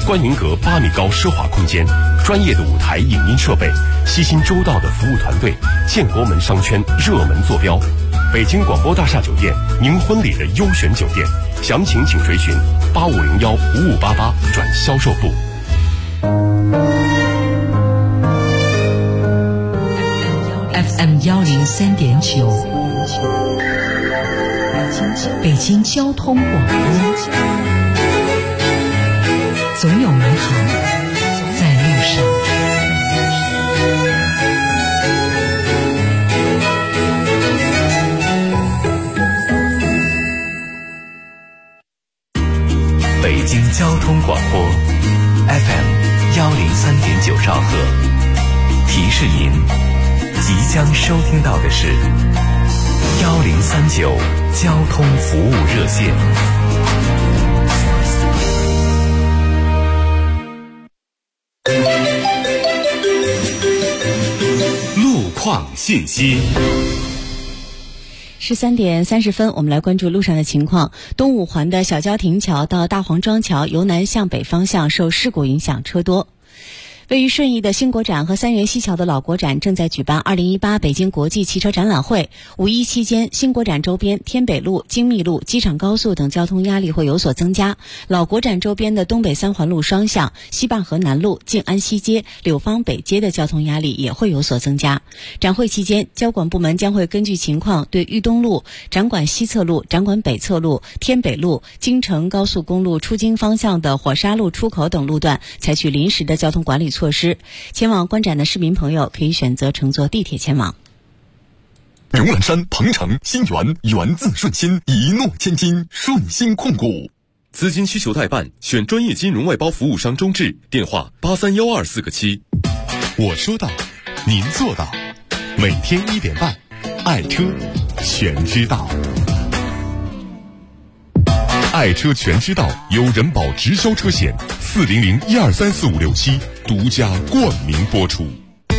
观云阁8米高奢华空间，专业的舞台影音设备，悉心周到的服务团队，建国门商圈热门坐标。北京广播大厦酒店，您婚礼的优选酒店，详情请垂询85015588转销售部。 FM 103.9，北京交通广播，总有美好在路上。 北京交通广播 FM 103.9兆赫，提示您即将收听到的是1039交通服务热线。 路况信息。 13点30分，我们来关注路上的情况。东五环的小郊亭桥到大黄庄桥由南向北方向受事故影响，车多。位于顺义的新国展和三元西桥的老国展正在举办2018北京国际汽车展览会。五一期间，新国展周边天北路、精密路、机场高速等交通压力会有所增加。老国展周边的东北三环路双向、西坝河南路、静安西街、柳芳北街的交通压力也会有所增加。展会期间，交管部门将会根据情况对豫东路、展馆西侧路、展馆北侧路、天北路、京承高速公路出京方向的火沙路出口等路段采取临时的交通管理措施。前往观展的市民朋友可以选择乘坐地铁前往。 牛栏山、鹏城、新源，源自顺心，一诺千金，顺心控股。 资金需求代办，选专业金融外包服务商中智，电话831247个7。 我说到，您做到。每天1点半，爱车全知道。爱车全知道由人保直销车险400123456独家冠名播出。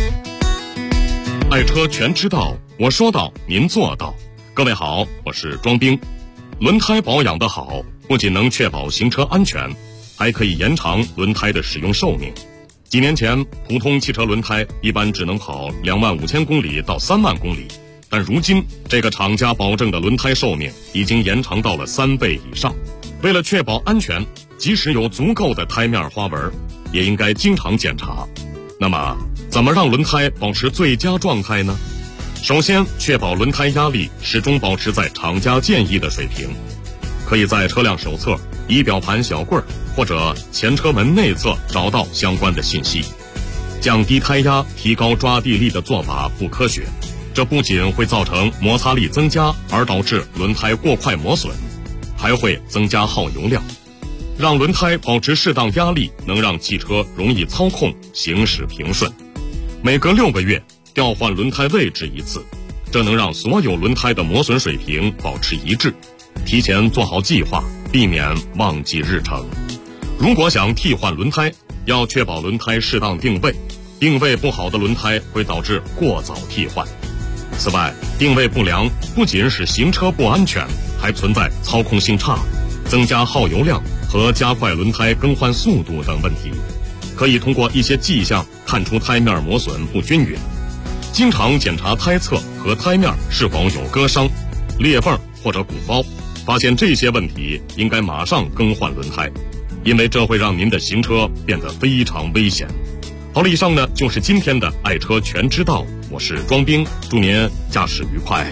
爱车全知道，我说到，您做到。各位好，我是庄兵。轮胎保养的好，不仅能确保行车安全，还可以延长轮胎的使用寿命。几年前，普通汽车轮胎一般只能跑25000公里到3万公里，但如今这个厂家保证的轮胎寿命已经延长到了3倍以上。为了确保安全，即使有足够的胎面花纹，也应该经常检查。那么，怎么让轮胎保持最佳状态呢？首先，确保轮胎压力始终保持在厂家建议的水平。可以在车辆手册、仪表盘小棍或者前车门内侧找到相关的信息。降低胎压、提高抓地力的做法不科学，这不仅会造成摩擦力增加而导致轮胎过快磨损，还会增加耗油量。让轮胎保持适当压力，能让汽车容易操控，行驶平顺。每隔6个月调换轮胎位置一次，这能让所有轮胎的磨损水平保持一致。提前做好计划，避免忘记日程。如果想替换轮胎，要确保轮胎适当定位，定位不好的轮胎会导致过早替换。此外，定位不良不仅使行车不安全，还存在操控性差、增加耗油量和加快轮胎更换速度等问题。可以通过一些迹象看出胎面磨损不均匀。经常检查胎侧和胎面是否有割伤、裂缝或者鼓包，发现这些问题应该马上更换轮胎，因为这会让您的行车变得非常危险。好了，以上呢就是今天的爱车全知道，我是庄兵，祝您驾驶愉快。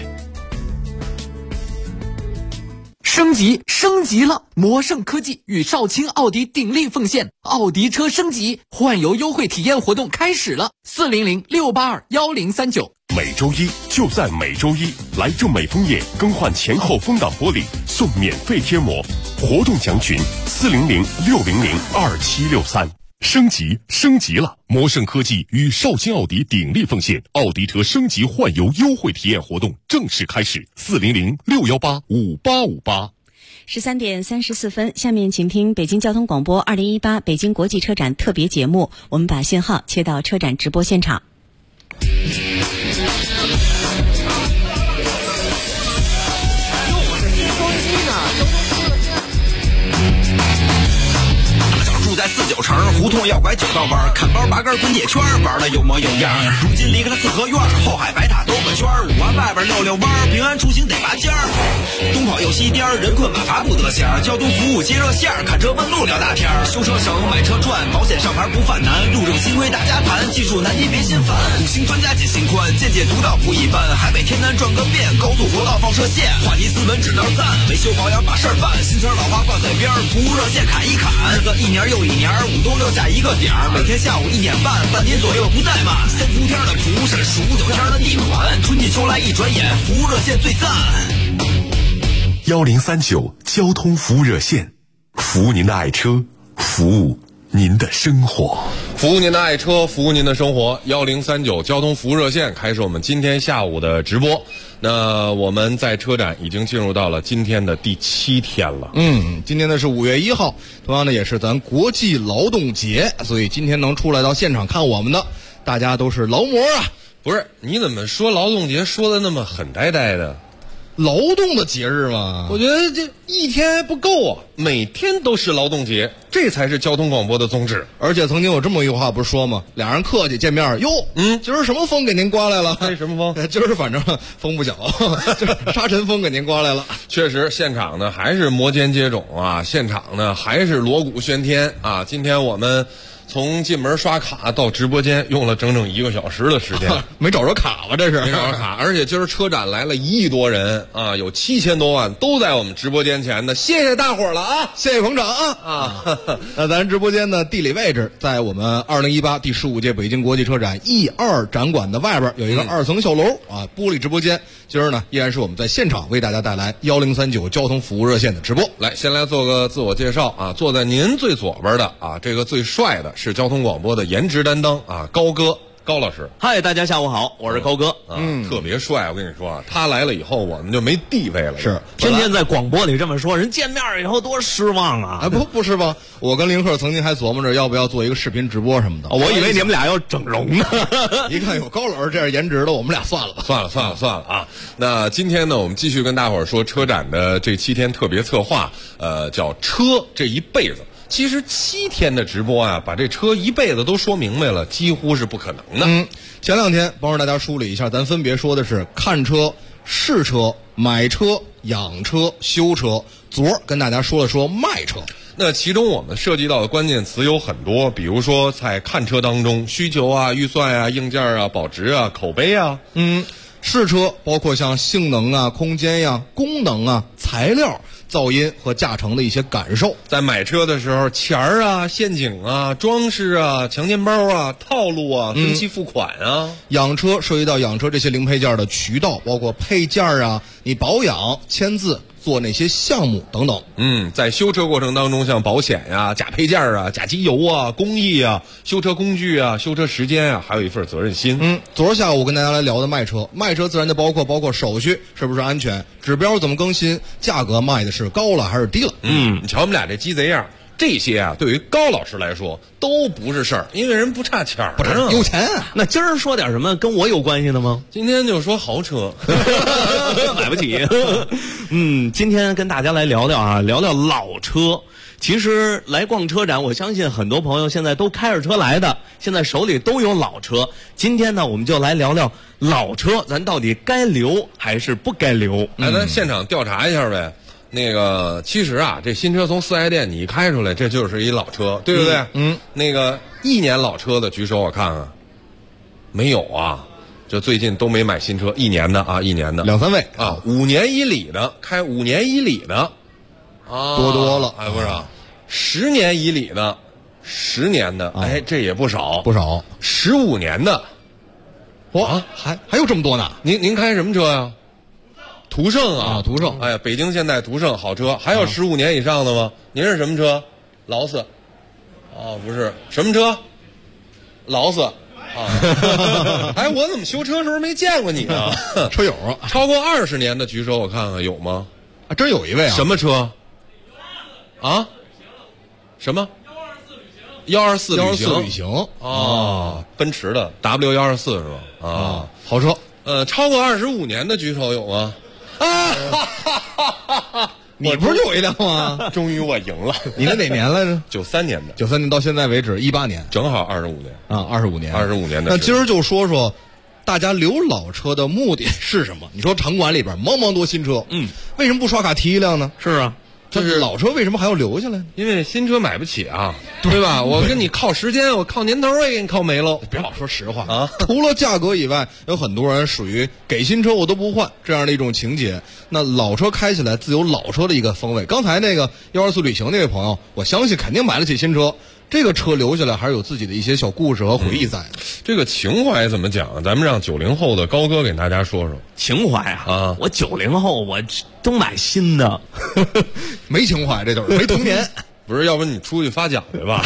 升级了！魔盛科技与少卿奥迪鼎力奉献，奥迪车升级换油优惠体验活动开始了，400-682-1039。 每周一就在每周一，来正美枫叶更换前后风挡玻璃送免费贴膜，活动详询400-600-2763。升级了！魔盛科技与少卿奥迪鼎力奉献，奥迪车升级换油优惠体验活动正式开始，400-618-5858。 13点34分，下面请听北京交通广播2018北京国际车展特别节目，我们把信号切到车展直播现场。 住在 49城，胡同要拐9道弯，看包8根滚铁圈，玩的有模有样。如今离开了四合院，后海白塔兜个圈，5环外边溜溜弯，平安出行得拔尖儿。东跑又西颠，人困马乏不得闲，交通服务接热线，看车问路聊大天。修车省，买车赚，保险上牌不犯难，路政新规大家谈，技术难题别心烦。5星专家解心宽，见解独到不一般，海北天南转个遍，高速国道放射线，话题斯文指道赞，维修保养把事儿办，新车老花挂在边，服务热线砍一砍，日子一年又一年，5冬6夏一个点儿，每天下午1点半，半年左右不怠慢。3伏天的厨师，数9天的地款，春季秋来一转眼，服务热线最赞。 1039交通服务热线，服务您的爱车，服务您的生活， 服务您的爱车，服务您的生活。1039交通服务热线开始我们今天下午的直播。那我们在车展已经进入到了今天的第7天了。 今天呢是5月1号，同样呢也是咱国际劳动节，所以今天能出来到现场看我们的，大家都是劳模啊。 不是，你怎么说劳动节说的那么很呆呆的？ 劳动的节日嘛， 我觉得这一天还不够啊，每天都是劳动节，这才是交通广播的宗旨。 而且曾经有这么一句话不是说吗？俩人客气见面，哟，今儿什么风给您刮来了？ 什么风？ 今儿反正风不小，就是沙尘风给您刮来了。 确实，现场呢还是摩肩接踵啊，现场呢还是锣鼓喧天啊。今天我们从进门刷卡到直播间用了整整1个小时的时间， 没找着卡吧？这是没找着卡，而且今儿车展来了1亿多人啊，有7000多万都在我们直播间前的，谢谢大伙儿了啊， 谢谢捧场啊！那咱直播间的地理位置在我们2018第15届北京国际车展 E2 展馆的外边有一个2层小楼啊，玻璃直播间。今儿呢依然是我们在现场为大家带来1039交通服务热线的直播。 来，先来做个自我介绍啊，坐在您最左边的啊，这个最帅的是交通广播的颜值担当啊，高哥高老师。 嗨，大家下午好，我是高哥。 特别帅，我跟你说啊，他来了以后我们就没地位了， 是天天在广播里这么说，人见面以后多失望啊！ 不失望，我跟林克曾经还琢磨着要不要做一个视频直播什么的。 我以为你们俩要整容呢。 一看有高老师这样颜值的，我们俩算了吧。 算了啊！那今天呢，我们继续跟大伙儿说车展的这7天特别策划，叫车这一辈子。其实7天的直播啊，把这车一辈子都说明白了，几乎是不可能的。 前2天帮着大家梳理一下，咱分别说的是看车、试车、买车、养车、修车。昨儿跟大家说了说卖车。 那其中我们涉及到的关键词有很多，比如说在看车当中，需求啊、预算啊、硬件啊、保值啊、口碑啊。 试车包括像性能啊、空间呀、功能啊、材料、噪音和驾乘的一些感受。 在买车的时候，钱儿啊、陷阱啊、装饰啊、强奸包啊、套路啊、分期付款啊。 养车涉及到养车这些零配件的渠道，包括配件啊、你保养、签字、做那些项目等等。 在修车过程当中，像保险呀、假配件啊、假机油啊、工艺啊、修车工具啊、修车时间啊，还有一份责任心。 昨儿下午我跟大家来聊的卖车自然就包括手续是不是安全，指标怎么更新，价格卖的是高了还是低了。 你瞧我们俩这鸡贼样，这些啊对于高老师来说都不是事儿，因为人不差钱儿， 不是有钱啊。 那今儿说点什么跟我有关系的吗？ 今天就说豪车， 买不起。今天跟大家来聊聊老车。其实来逛车展，我相信很多朋友现在都开着车来的，现在手里都有老车。今天呢，我们就来聊聊老车，咱到底该留还是不该留？ 咱现场调查一下呗。那个，其实啊，这新车从4S店你一开出来，这就是一老车，对不对？那个1年老车的举手我看看，没有啊。就最近都没买新车，1年的啊，1年的 2、3位啊，5年以里的开5年以里的啊， 多了， 不是，10年以里的，10年的，这也不少，15年的， 还有这么多呢？ 您开什么车呀？途胜啊， 途胜， 哎呀，北京现代途胜好车，还有15年以上的吗？您是什么车？劳斯？不是，什么车？劳斯。我怎么修车时候没见过你啊？ 车友啊， 超过20年的举手，我看看有吗？ 真有一位啊！ 什么车？啊？什么？124旅行奔驰的 W124是吧？ 好车。 超过25年的举手有吗？ 你不是就有一辆吗？ 终于我赢了。 你那哪年来着 ？93年的。 93年到现在为止，18年， 正好25年啊，25年 ，25年的。 那今儿就说说，大家留老车的目的是什么？你说场馆里边茫茫多新车，为什么不刷卡提一辆呢？ 是啊。 就是老车为什么还要留下来呢？ 因为新车买不起啊，对吧？我跟你靠时间，我靠年头我也给你靠没喽。 别老说实话啊！除了价格以外，有很多人属于给新车我都不换这样的一种情节。那老车开起来自有老车的一个风味。刚才那个124旅行那位朋友，我相信肯定买得起新车。这个车留下来还是有自己的一些小故事和回忆在的。 这个情怀怎么讲？咱们让90后的高哥给大家说说。 情怀啊！我90后我都买新的， 没情怀，这就是没童年。 不是，要不你出去发奖去吧？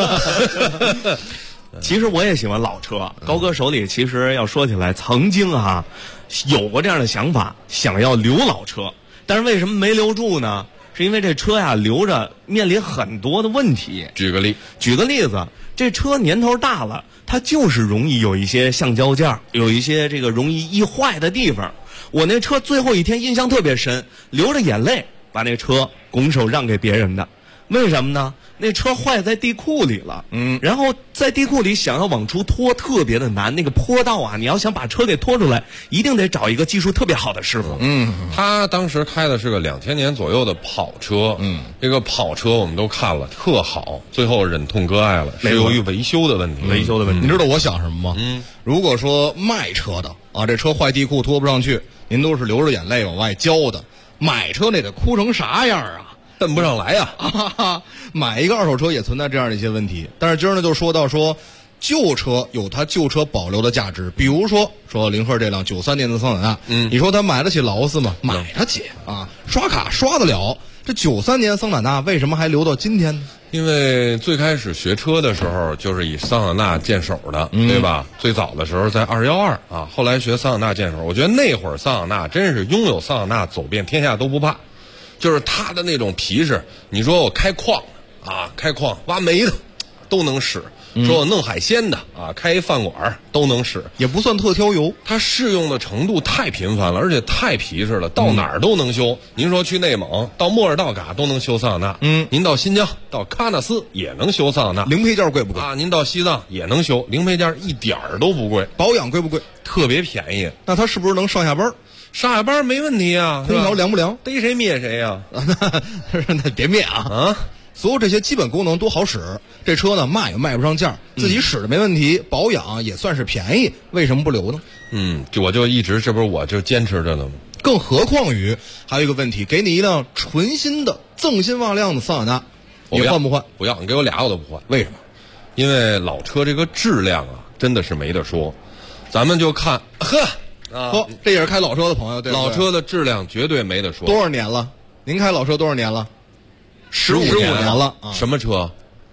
其实我也喜欢老车。高哥手里其实要说起来，曾经有过这样的想法，想要留老车，但是为什么没留住呢？是因为这车呀留着面临很多的问题。举个例子，这车年头大了，它就是容易有一些橡胶件，有一些这个容易易坏的地方。我那车最后一天印象特别深，流着眼泪把那车拱手让给别人的。为什么呢？那车坏在地库里了，然后在地库里想要往出拖特别的难，那个坡道啊，你要想把车给拖出来，一定得找一个技术特别好的师傅。 他当时开的是个2000年左右的跑车，这个跑车我们都看了，特好，最后忍痛割爱了，是由于维修的问题。 你知道我想什么吗？如果说卖车的啊，这车坏地库拖不上去，您都是流着眼泪往外交的，买车那得哭成啥样啊？ 蹬不上来呀！ 买一个二手车也存在这样的一些问题。但是今儿呢，就说到说旧车有它旧车保留的价值，比如说林鹤这辆93年的桑塔纳，你说他买得起劳斯吗？买得起啊，刷卡刷得了。这93年桑塔纳为什么还留到今天呢？ 因为最开始学车的时候就是以桑塔纳见手的，对吧？最早的时候在212啊，后来学桑塔纳见手。我觉得那会儿桑塔纳真是拥有桑塔纳走遍天下都不怕。就是他的那种皮实，你说我开矿啊，开矿挖煤的都能使，说我弄海鲜的啊，开一饭馆都能使， 也不算特挑油。 它适用的程度太频繁了，而且太皮实了，到哪儿都能修。您说去内蒙到莫尔道嘎都能修桑塔纳，您到新疆到喀纳斯也能修桑塔纳。 零配件贵不贵啊？您到西藏也能修，零配件一点儿都不贵。 保养贵不贵？ 特别便宜。 那它是不是能上下班？ 上下班没问题啊， 空调凉不凉？ 逮谁灭谁呀！ 那别灭啊！所有这些基本功能都好使，这车呢卖也卖不上价，自己使的没问题，保养也算是便宜，为什么不留呢？ 我就一直，这不是我就坚持着呢吗？ 更何况于还有一个问题，给你一辆纯新的锃新瓦亮的桑塔纳，你换不换？ 不要，你给我俩我都不换。 为什么？ 因为老车这个质量啊，真的是没得说。咱们就看， 这也是开老车的朋友，对不对？ 老车的质量绝对没得说。 多少年了？您开老车多少年了？15年了。 什么车？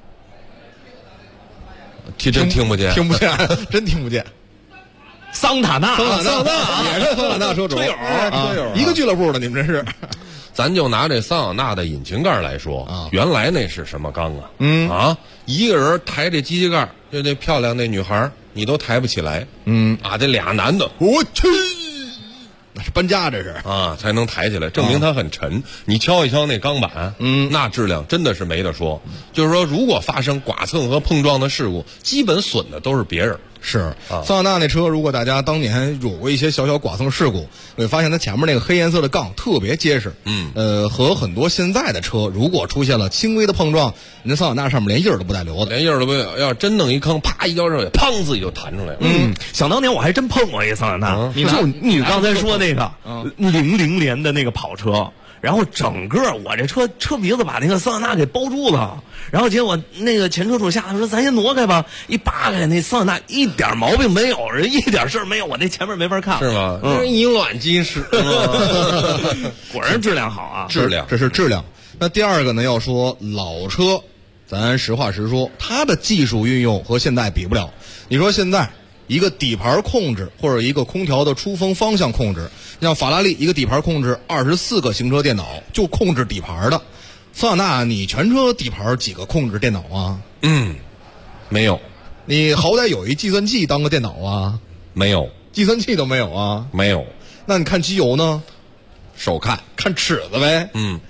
真听不见， 听不见，真听不见。 桑塔纳也是桑塔纳车主， 车友， 一个俱乐部的，你们这是。 咱就拿这桑塔纳的引擎盖来说，原来那是什么缸啊？一个人抬这机器盖，就那漂亮那女孩，你都抬不起来。这俩男的，我去， 那是搬家，这是啊，才能抬起来，证明它很沉。你敲一敲那钢板，那质量真的是没得说。就是说，如果发生剐蹭和碰撞的事故，基本损的都是别人。 是桑塔纳那车，如果大家当年有过一些小小剐蹭事故，会发现它前面那个黑颜色的杠特别结实。和很多现在的车，如果出现了轻微的碰撞，那桑塔纳上面连印儿都不带留的， 连印儿都不有。要真弄一坑，啪一摇热水，砰自己就弹出来了。 想当年我还真碰过一桑塔纳，你刚才说那个00年的那个跑车。然后整个我这车鼻子把那个桑塔纳给包住了，然后结果那个前车主下来说咱先挪开吧，一扒开那桑塔纳一点毛病没有，人一点事儿没有，我那前面没法看， 是吗？以卵击石， 果然质量好啊， 质量，这是质量。那第二个呢，要说老车，咱实话实说，它的技术运用和现在比不了。你说现在一个底盘控制或者一个空调的出风方向控制，像法拉利一个底盘控制24个行车电脑就控制底盘的，桑塔纳你全车底盘几个控制电脑啊？ 没有。 你好歹有一计算器当个电脑啊？ 没有， 计算器都没有啊？ 没有。 那你看机油呢？ 手看尺子呗。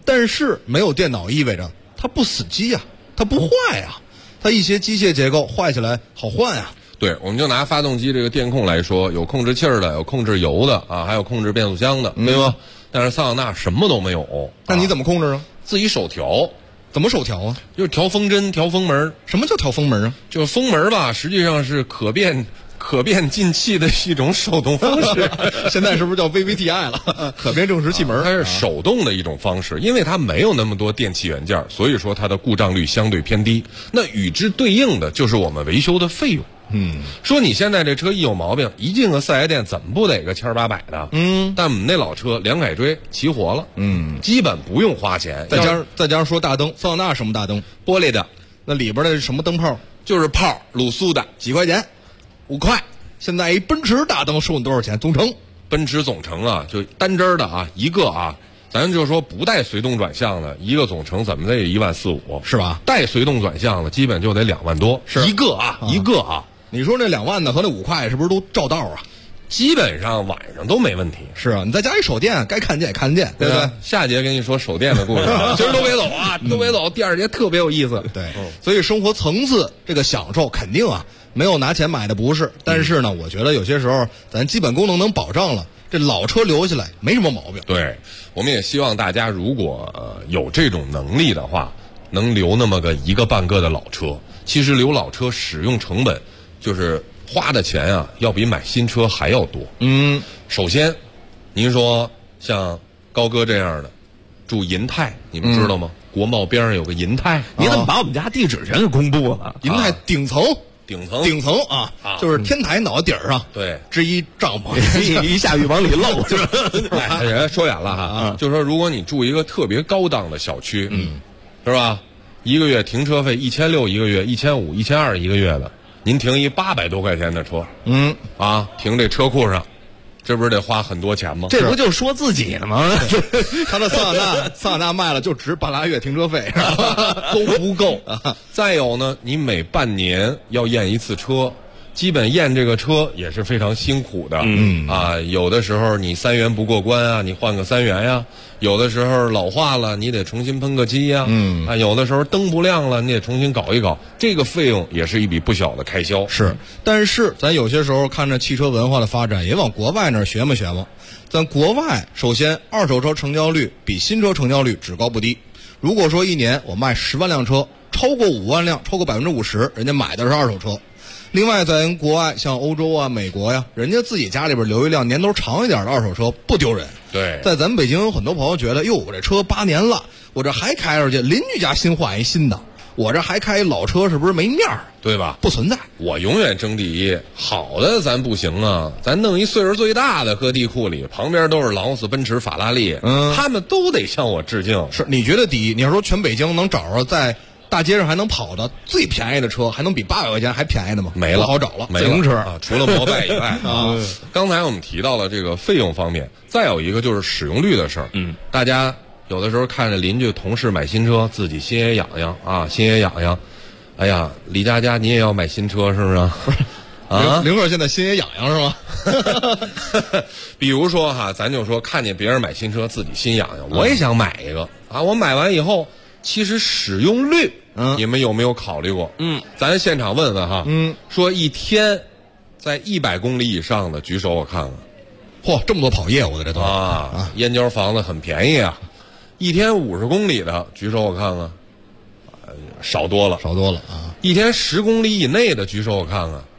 但是没有电脑意味着它不死机啊，它不坏啊，它一些机械结构坏起来好换啊。 对，我们就拿发动机这个电控来说，有控制气儿的，有控制油的啊，还有控制变速箱的，对吗？但是桑塔纳什么都没有。 那你怎么控制啊？ 自己手调。 怎么手调啊？ 就是调风针、调风门。 什么叫调风门啊？ 就是风门吧，实际上是可变进气的一种手动方式。 现在是不是叫 VVTi 了？可变正时气门。 它是手动的一种方式，因为它没有那么多电器元件，所以说它的故障率相对偏低。那与之对应的就是我们维修的费用。说你现在这车一有毛病，一进个四 S 店怎么不得个700-800的？但我们那老车2改锥齐活了，基本不用花钱。 再加上说大灯，桑塔纳什么大灯？ 玻璃的， 那里边的是什么灯泡？ 就是泡卤素的， 几块钱？5块。现在一奔驰大灯收你多少钱？总成？ 奔驰总成啊，就单针的啊，一个啊，咱就说不带随动转向的一个总成怎么得1.4万，4-5， 是吧？ 带随动转向的基本就得2万多， 是一个啊，一个啊。 你说那2万的和那5块是不是都照道啊？ 基本上晚上都没问题。 是啊，你再加一手电，该看见也看得见，对不对？ 下节跟你说手电的故事，今儿都别走啊，都别走。第2节特别有意思。 对，所以生活层次这个享受肯定啊，没有拿钱买的不是。但是呢，我觉得有些时候咱基本功能能保障了，这老车留下来没什么毛病。 对，我们也希望大家如果有这种能力的话，能留那么个1个半个的老车。其实留老车使用成本就是花的钱啊，要比买新车还要多。首先，您说像高哥这样的住银泰，你们知道吗？国贸边上有个银泰， 你怎么把我们家地址全给公布了？ 银泰顶层啊，就是天台脑顶上， 对， 支一帐篷， 一下雨往里漏，是吧？ 哎，说远了哈，就是说，如果你住一个特别高档的小区，是吧？一个月停车费1600一个月，1500、1200一个月的，您停一800多块钱的车，停这车库上，这不是得花很多钱吗？ 这不就说自己呢吗？ 他的桑塔纳卖了就值半拉月停车费，都不够。 再有呢，你每半年要验一次车，基本验这个车也是非常辛苦的。有的时候你3元不过关啊，你换个3元呀；有的时候老化了，你得重新喷个漆呀。有的时候灯不亮了，你得重新搞一搞，这个费用也是一笔不小的开销。 是，但是咱有些时候看着汽车文化的发展，也往国外那儿学嘛。咱国外首先二手车成交率比新车成交率只高不低。如果说一年我卖10万辆车，超过5万辆，超过50%，人家买的是二手车。另外，在国外像欧洲啊、美国呀，人家自己家里边留一辆年头长一点的二手车不丢人。 对， 在咱们北京有很多朋友觉得，哟，我这车8年了，我这还开出去，邻居家新换一新的，我这还开一老车，是不是没面儿？ 对吧？ 不存在。 我永远争第一，好的咱不行啊，咱弄一岁数最大的搁地库里，旁边都是劳斯、奔驰、法拉利，他们都得向我致敬。 是，你觉得第一？你要说全北京能找着在大街上还能跑的最便宜的车，还能比800块钱还便宜的吗？ 没了， 不好找了。 自行车啊，除了摩拜以外啊。刚才我们提到了这个费用方面，再有一个就是使用率的事儿。大家有的时候看着邻居同事买新车，自己心也痒痒啊，心也痒痒。哎呀，李佳佳，你也要买新车是不是？ 啊，灵鹤现在心也痒痒是吗？ 比如说哈，咱就说看见别人买新车，自己心痒痒，我也想买一个啊。我买完以后，其实使用率，你们有没有考虑过？咱现场问问哈。说一天在100公里以上的举手，我看看。 嚯，这么多跑业务的这都啊！燕郊房子很便宜啊。一天50公里的举手，我看看。少多了啊！ 一天10公里以内的举手，我看看。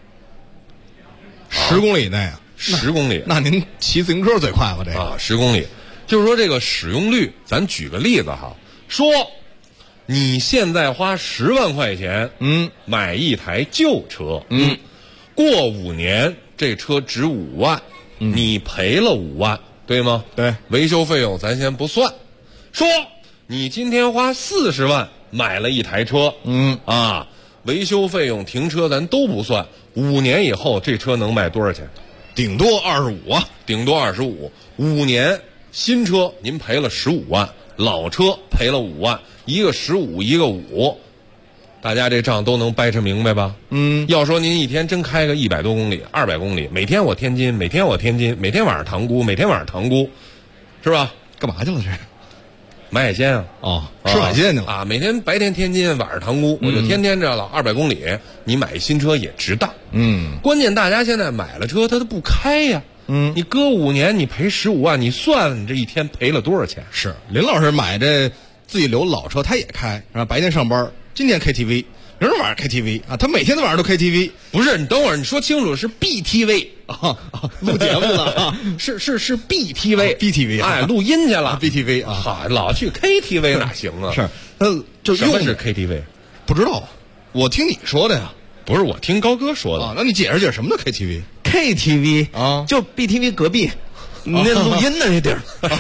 10公里以内啊 ？10公里？ 那您骑自行车最快吧？这个啊，10公里，就是说这个使用率，咱举个例子哈，说你现在花10万块钱，买一台旧车，过5年这车值5万，你赔了5万，对吗？ 对， 维修费用咱先不算，说你今天花40万。买了一台车，维修费用、停车咱都不算。5年以后，这车能卖多少钱？ 顶多25啊， 顶多25。5年新车您赔了15万，老车赔了5万，一个15，一个5，大家这账都能掰扯明白吧？要说您一天真开个100多公里、200公里，每天我天津，每天我天津，每天晚上塘沽，每天晚上塘沽，是吧？ 干嘛去了这？ 买海鲜啊。 哦，吃海鲜去了啊！每天白天天津，晚上塘沽，我就天天这了200公里，你买新车也值当。关键大家现在买了车，他都不开呀。你搁5年，你赔15万，你算你这一天赔了多少钱？ 是林老师买这自己留老车，他也开，然后白天上班，今天 KTV。明儿晚上 KTV 啊，他每天的晚上都 KTV。 不是，你等会儿，你说清楚是 BTV 啊，录节目了啊， 是 BTV，BTV， 哎， 录音去了 BTV 啊， 好，老去 KTV 哪行啊？ 是，就什么是 KTV？ 不知道，我听你说的呀， 不是我听高哥说的啊。那你解释解释什么叫 KTV？KTV 啊， 就 BTV 隔壁，那录音的那地儿。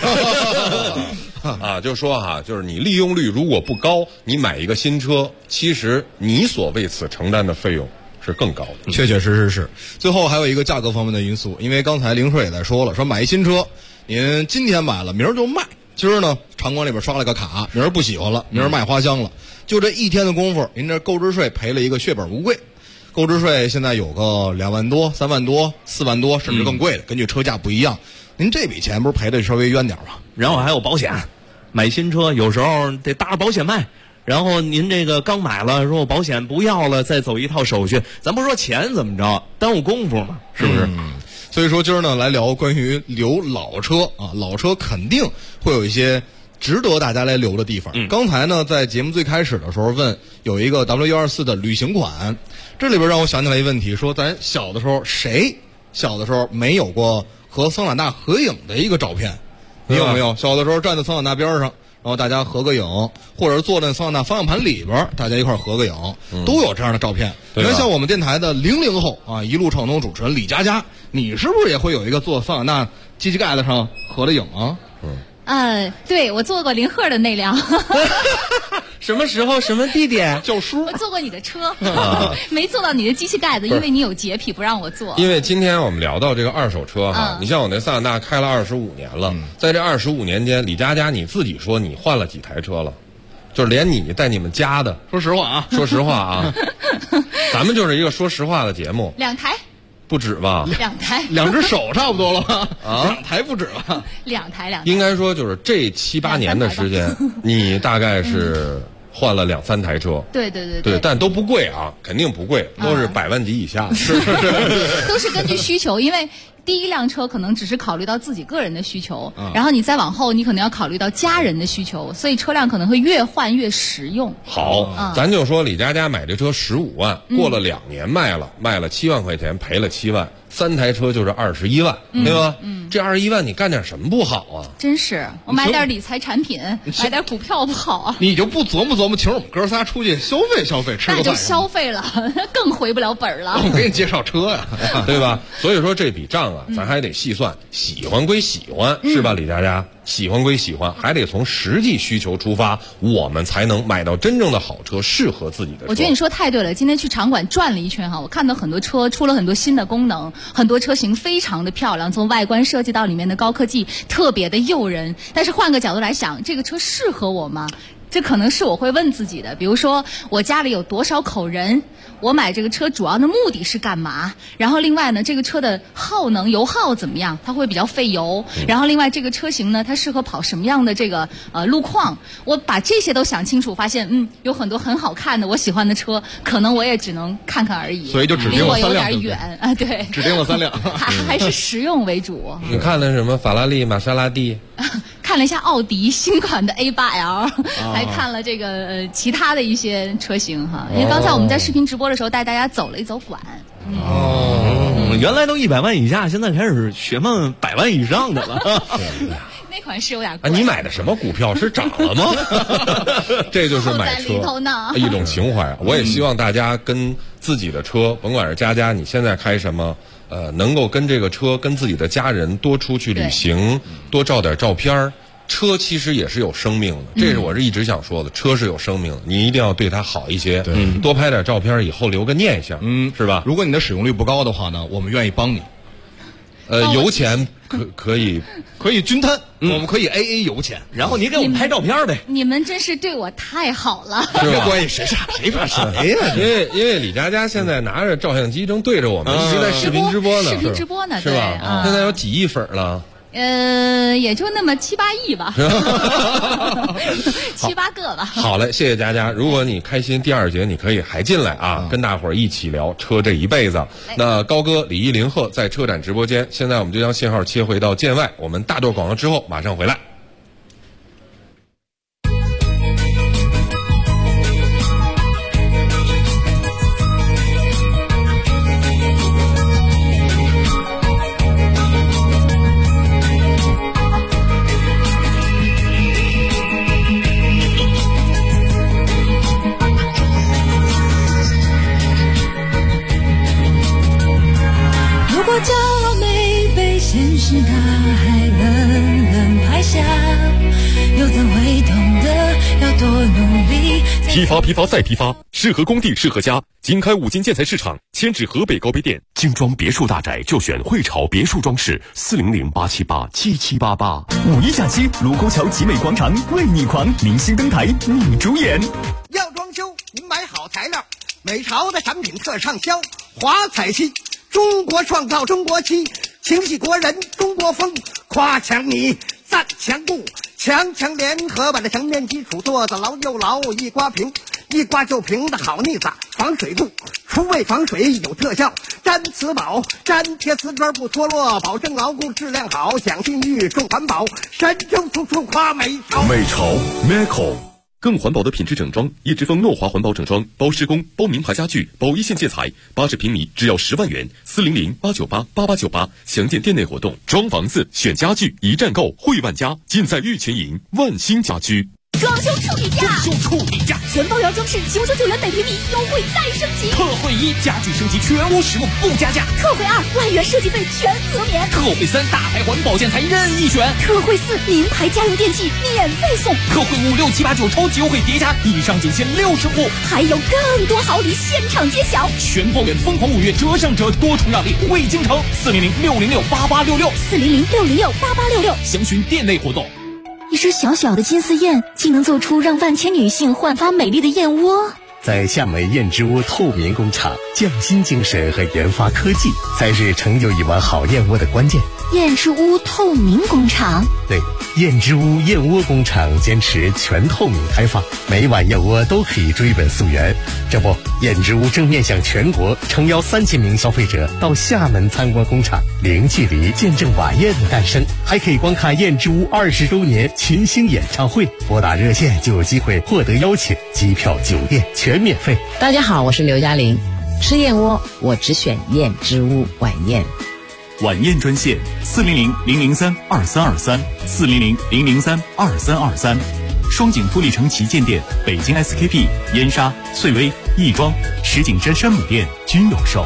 啊，就说哈，就是你利用率如果不高，你买一个新车，其实你所为此承担的费用是更高的。 确确实实是。最后还有一个价格方面的因素，因为刚才凌帅也在说了，说买一新车，您今天买了，明儿就卖。今儿呢，场馆里边刷了个卡，明儿不喜欢了，明儿卖花香了，就这一天的功夫，您这购置税赔了一个血本无归。购置税现在有个2万多、3万多、4万多，甚至更贵的，根据车价不一样。您这笔钱不是赔的稍微冤点吗？ 然后还有保险，买新车有时候得搭着保险卖。然后您这个刚买了，说我保险不要了，再走一套手续，咱不说钱怎么着，耽误功夫嘛，是不是？ 所以说今儿呢来聊关于留老车啊，老车肯定会有一些值得大家来留的地方。刚才呢在节目最开始的时候问有一个 W124 的旅行款，这里边让我想起来一个问题，说咱小的时候谁小的时候没有过和桑塔纳合影的一个照片？你有没有？小的时候站在桑塔纳边上，然后大家合个影，或者是坐在桑塔纳方向盘里边，大家一块合个影，都有这样的照片。你看，像我们电台的00后啊，一路畅通主持人李佳佳，你是不是也会有一个坐桑塔纳机器盖子上合的影啊？ 对，我坐过林鹤的那辆。 什么时候什么地点？ 叫叔。 我坐过你的车，没坐到你的机器盖子，因为你有洁癖不让我坐。 因为今天我们聊到这个二手车哈，你像我那桑塔纳开了25年了，在这25年间，李佳佳你自己说你换了几台车了？就是连你在你们家的， 说实话啊， 说实话啊，咱们就是一个说实话的节目。 2台。 不止吧 ？2台 ，2只手差不多了吧？啊，2台不止吧 ？2台。 应该说就是这7、8年的时间，你大概是换了2、3台车。 对， 但都不贵啊，肯定不贵，都是100万级以下。是。 都是根据需求，因为第一辆车可能只是考虑到自己个人的需求，然后你再往后，你可能要考虑到家人的需求，所以车辆可能会越换越实用。 好，咱就说李佳佳买这车15万，过了2年卖了7万块钱，赔了7万，3台车就是21万，对吧？这21万你干点什么不好啊？ 真是，我买点理财产品，买点股票不好啊？ 你就不琢磨请我们哥仨出去消费消费，吃个饭？ 那就消费了，更回不了本了。 我给你介绍车呀， 对吧？所以说这笔账啊，咱还得细算。喜欢归喜欢，是吧，李佳佳？喜欢归喜欢，还得从实际需求出发，我们才能买到真正的好车，适合自己的车。 我觉得你说太对了。今天去场馆转了一圈哈，我看到很多车出了很多新的功能，很多车型非常的漂亮，从外观设计到里面的高科技，特别的诱人。但是换个角度来想，这个车适合我吗？这可能是我会问自己的。比如说，我家里有多少口人？我买这个车主要的目的是干嘛？然后另外呢，这个车的耗能油耗怎么样？它会比较费油。然后另外这个车型呢，它适合跑什么样的这个路况？我把这些都想清楚，发现有很多很好看的我喜欢的车，可能我也只能看看而已。 所以就指定了3辆， 离我有点远啊，对， 指定了3辆， 还是实用为主。 你看了什么法拉利、玛莎拉蒂？ 看了一下奥迪新款的 A8L，还看了这个其他的一些车型哈。因为刚才我们在视频直播的时候带大家走了一走馆。 原来都100万以下，现在开始学问100万以上的了。 那款是有点贵。 你买的什么股票是涨了吗？这就是买车一种情怀。我也希望大家跟自己的车，甭管是佳佳你现在开什么，能够跟这个车跟自己的家人多出去旅行，多照点照片。车其实也是有生命的，这是我是一直想说的，车是有生命的，你一定要对它好一些，多拍点照片，以后留个念想，是吧？ 如果你的使用率不高的话呢，我们愿意帮你。 油钱可以均摊，我们可以 AA 油钱， 然后你给我们拍照片呗。 你们真是对我太好了， 没关系，谁傻谁怕谁呀？ 因为李佳佳现在拿着照相机正对着我们，一直在视频直播呢， 视频直播呢， 是吧？现在有几亿粉了。 也就那么7、8亿吧，7、8个吧。 好嘞，谢谢佳佳。如果你开心，第2节你可以还进来啊，跟大伙儿一起聊车这一辈子。那高哥李一林鹤在车展直播间，现在我们就将信号切回到建外，我们大段广告之后马上回来。 批发再批发，适合工地适合家。经开5金建材市场，迁至河北高碑店。精装别墅大宅就选汇潮别墅装饰，400-878-7788。 5一假期，卢沟桥集美广场为你狂，明星登台你主演。 要装修，您买好材料，美潮的产品特畅销，华彩漆，中国创造中国漆，情系国人中国风，夸强你赞强固。强联合把这墙面基础做得牢又牢，一刮平，一刮就平的好腻子，防水度，除味防水有特效，粘瓷宝，粘贴瓷砖不脱落，保证牢固质量好，讲信誉重环保，神州处处夸美潮。 美潮 Meco。更环保的品质整装，叶之峰诺华环保整装，包施工，包名牌家具，包一线建材，80平米只要10万元，400-898-8898，详见店内活动。装房子选家具，一站购，汇万家，尽在玉泉营万兴家居。 装修处理价，全包圆装饰999元每平米，优惠再升级。 特惠1，家具升级全屋实用不加价。 特惠2，万元设计费全额免。 特惠3，大牌环保建材任意选。 特惠4，名牌家用电器免费送。 特惠5、6、7、8、9超级优惠叠加，以上仅限60户， 还有更多好礼现场揭晓。 全包圆疯狂5月折上折，多重让利惠京城，400-606-8866，400-606-8866，详询店内活动。 一只小小的金丝燕，竟能做出让万千女性焕发美丽的燕窝。 在厦门燕之屋透明工厂，匠心精神和研发科技才是成就一碗好燕窝的关键。 燕之屋透明工厂， 对，燕之屋燕窝工厂坚持全透明开放，每碗燕窝都可以追本溯源。这不，燕之屋正面向全国诚邀3000名消费者到厦门参观工厂，零距离见证晚宴的诞生，还可以观看燕之屋20周年群星演唱会。拨打热线就有机会获得邀请，机票、酒店全免费。 大家好，我是刘嘉玲，吃燕窝我只选燕之屋晚宴。 晚宴专线400-003-2323，400-003-2323，双井富力城旗舰店、北京 SKP、燕莎、翠微、亦庄、石景山山姆店均有售。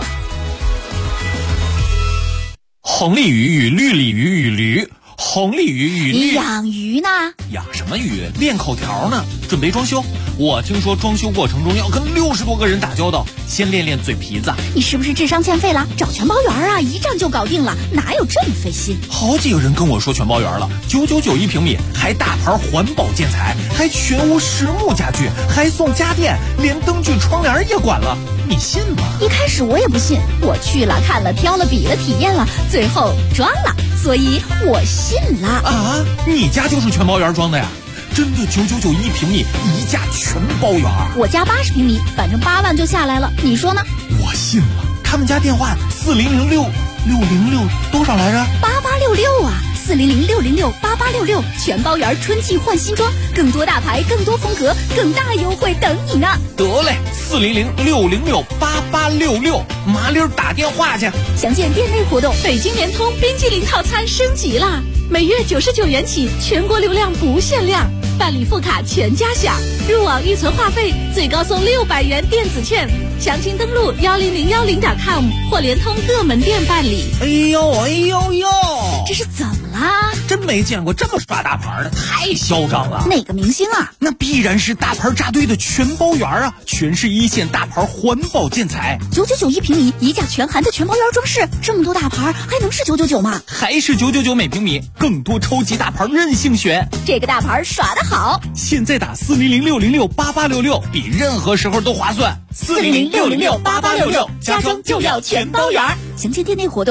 红鲤鱼与绿鲤鱼与驴，红鲤鱼与绿。 你养鱼呢？ 养什么鱼？练口条呢。准备装修，我听说装修过程中要跟60多个人打交道，先练练嘴皮子。 你是不是智商欠费了？找全包圆啊，一站就搞定了，哪有这么费心？ 好几个人跟我说全包圆了，999一平米，还大牌环保建材，还全屋实木家具，还送家电，连灯具窗帘也管了，你信吗？ 一开始我也不信，我去了看了挑了比了体验了，最后装了，所以我信了。 啊，你家就是全包圆装的呀？真的999一平米，一价全包圆。 我家80平米，反正8万就下来了，你说呢？ 我信了。他们家电话4006606多少来着 ？8866啊，400668866，全包圆春季换新装，更多大牌，更多风格，更大优惠等你呢。 得嘞，400668866，麻溜打电话去。 详见店内活动。北京联通冰激凌套餐升级啦，每月99元起，全国流量不限量，办理副卡全家享，入网预存话费最高送600元电子券，详情登录10010.com 或联通各门店办理。 哎呦， 这是怎么啦？ 真没见过这么耍大牌的，太嚣张了。 哪个明星啊？ 那必然是大牌扎堆的全包圆啊，全是一线大牌环保建材 ，999一平米，一价全含的全包圆装饰，这么多大牌还能是999吗？ 还是999每平米，更多超级大牌任性选。 这个大牌耍得好， 现在打400668866，比任何时候都划算。 400668866，家装就要全包圆。详见店内活动。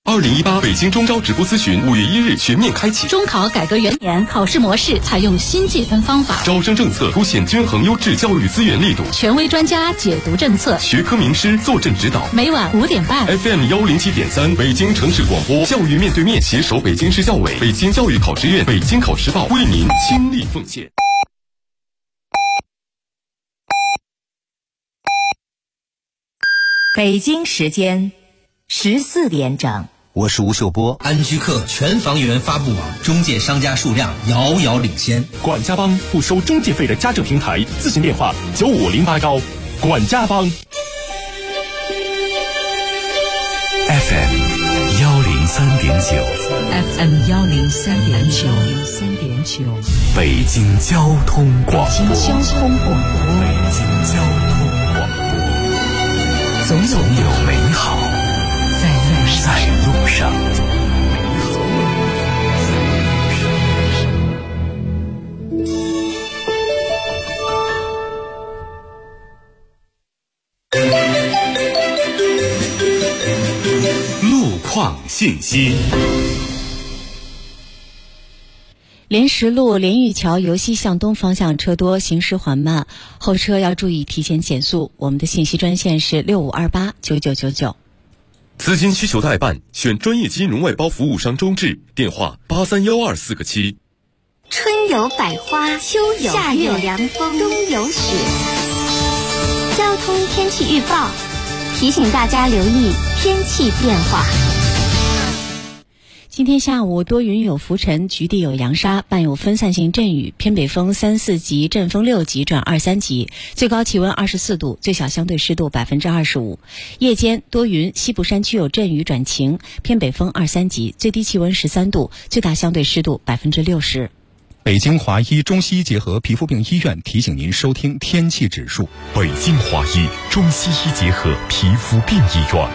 2018北京中招直播咨询5月1日全面开启。 中考改革元年，考试模式采用新计分方法， 招生政策凸显均衡优质教育资源力度， 权威专家解读政策， 学科名师坐镇指导。 每晚5点半 FM 107.3北京城市广播，教育面对面携手北京市教委、北京教育考试院、北京考试报为您倾力奉献。 北京时间14点整。 我是吴秀波。 安居客全房源发布网，中介商家数量遥遥领先。 管家帮不收中介费的家政平台，咨询电话95081。管家帮。 FM 103.9 FM 103.9， 北京交通广播。 北京交通广播。 北京交通广播。总有美好在路上。 路况信息。 莲石路莲玉桥由西向东方向车多，行驶缓慢，后车要注意提前减速。我们的信息专线是65289999。 资金需求代办，选专业金融外包服务商中智，电话831247个7。 春有百花，秋有夏有凉风，冬有雪。交通天气预报提醒大家留意天气变化。 今天下午多云有浮尘，局地有扬沙，伴有分散性阵雨，偏北风3、4级，阵风6级转2、3级，最高气温24度，最小相对湿度25%。夜间多云，西部山区有阵雨转晴，偏北风2、3级，最低气温13度，最大相对湿度60%。 北京华医中西医结合皮肤病医院提醒您收听天气指数。 北京华医中西医结合皮肤病医院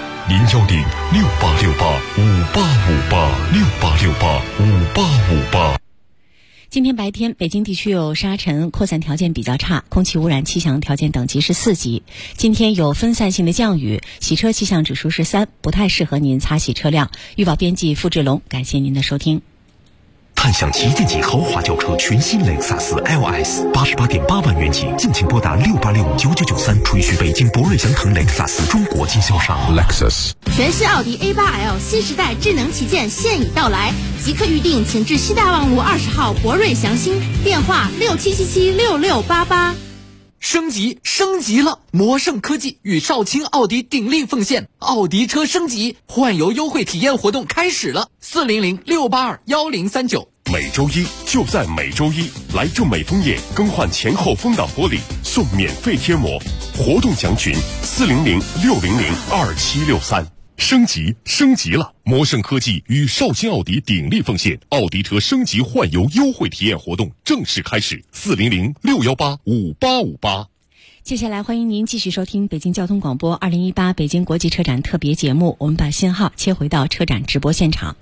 ，0106868585858，68685858。 今天白天，北京地区有沙尘，扩散条件比较差，空气污染气象条件等级是4级。今天有分散性的降雨，洗车气象指数是3，不太适合您擦洗车辆。预报编辑付志龙，感谢您的收听。 探享旗舰级豪华轿车全新雷克萨斯 LS 88.8万元起，敬请拨打68659993，垂询北京博瑞祥腾雷克萨斯中国经销商。 Lexus 全新奥迪 A8L 新时代智能旗舰现已到来，即刻预定，请至西大望路20号博瑞祥兴，电话67776688。 升级了！魔盛科技与少卿奥迪鼎力奉献，奥迪车升级换油优惠体验活动开始了，400-682-1039。 每周一就在每周一，来正美枫叶更换前后风挡玻璃送免费贴膜，活动详询400-600-2763。升级了！魔盛科技与少卿奥迪鼎力奉献，奥迪车升级换油优惠体验活动正式开始，400-618-5858。 接下来欢迎您继续收听北京交通广播2018北京国际车展特别节目，我们把信号切回到车展直播现场。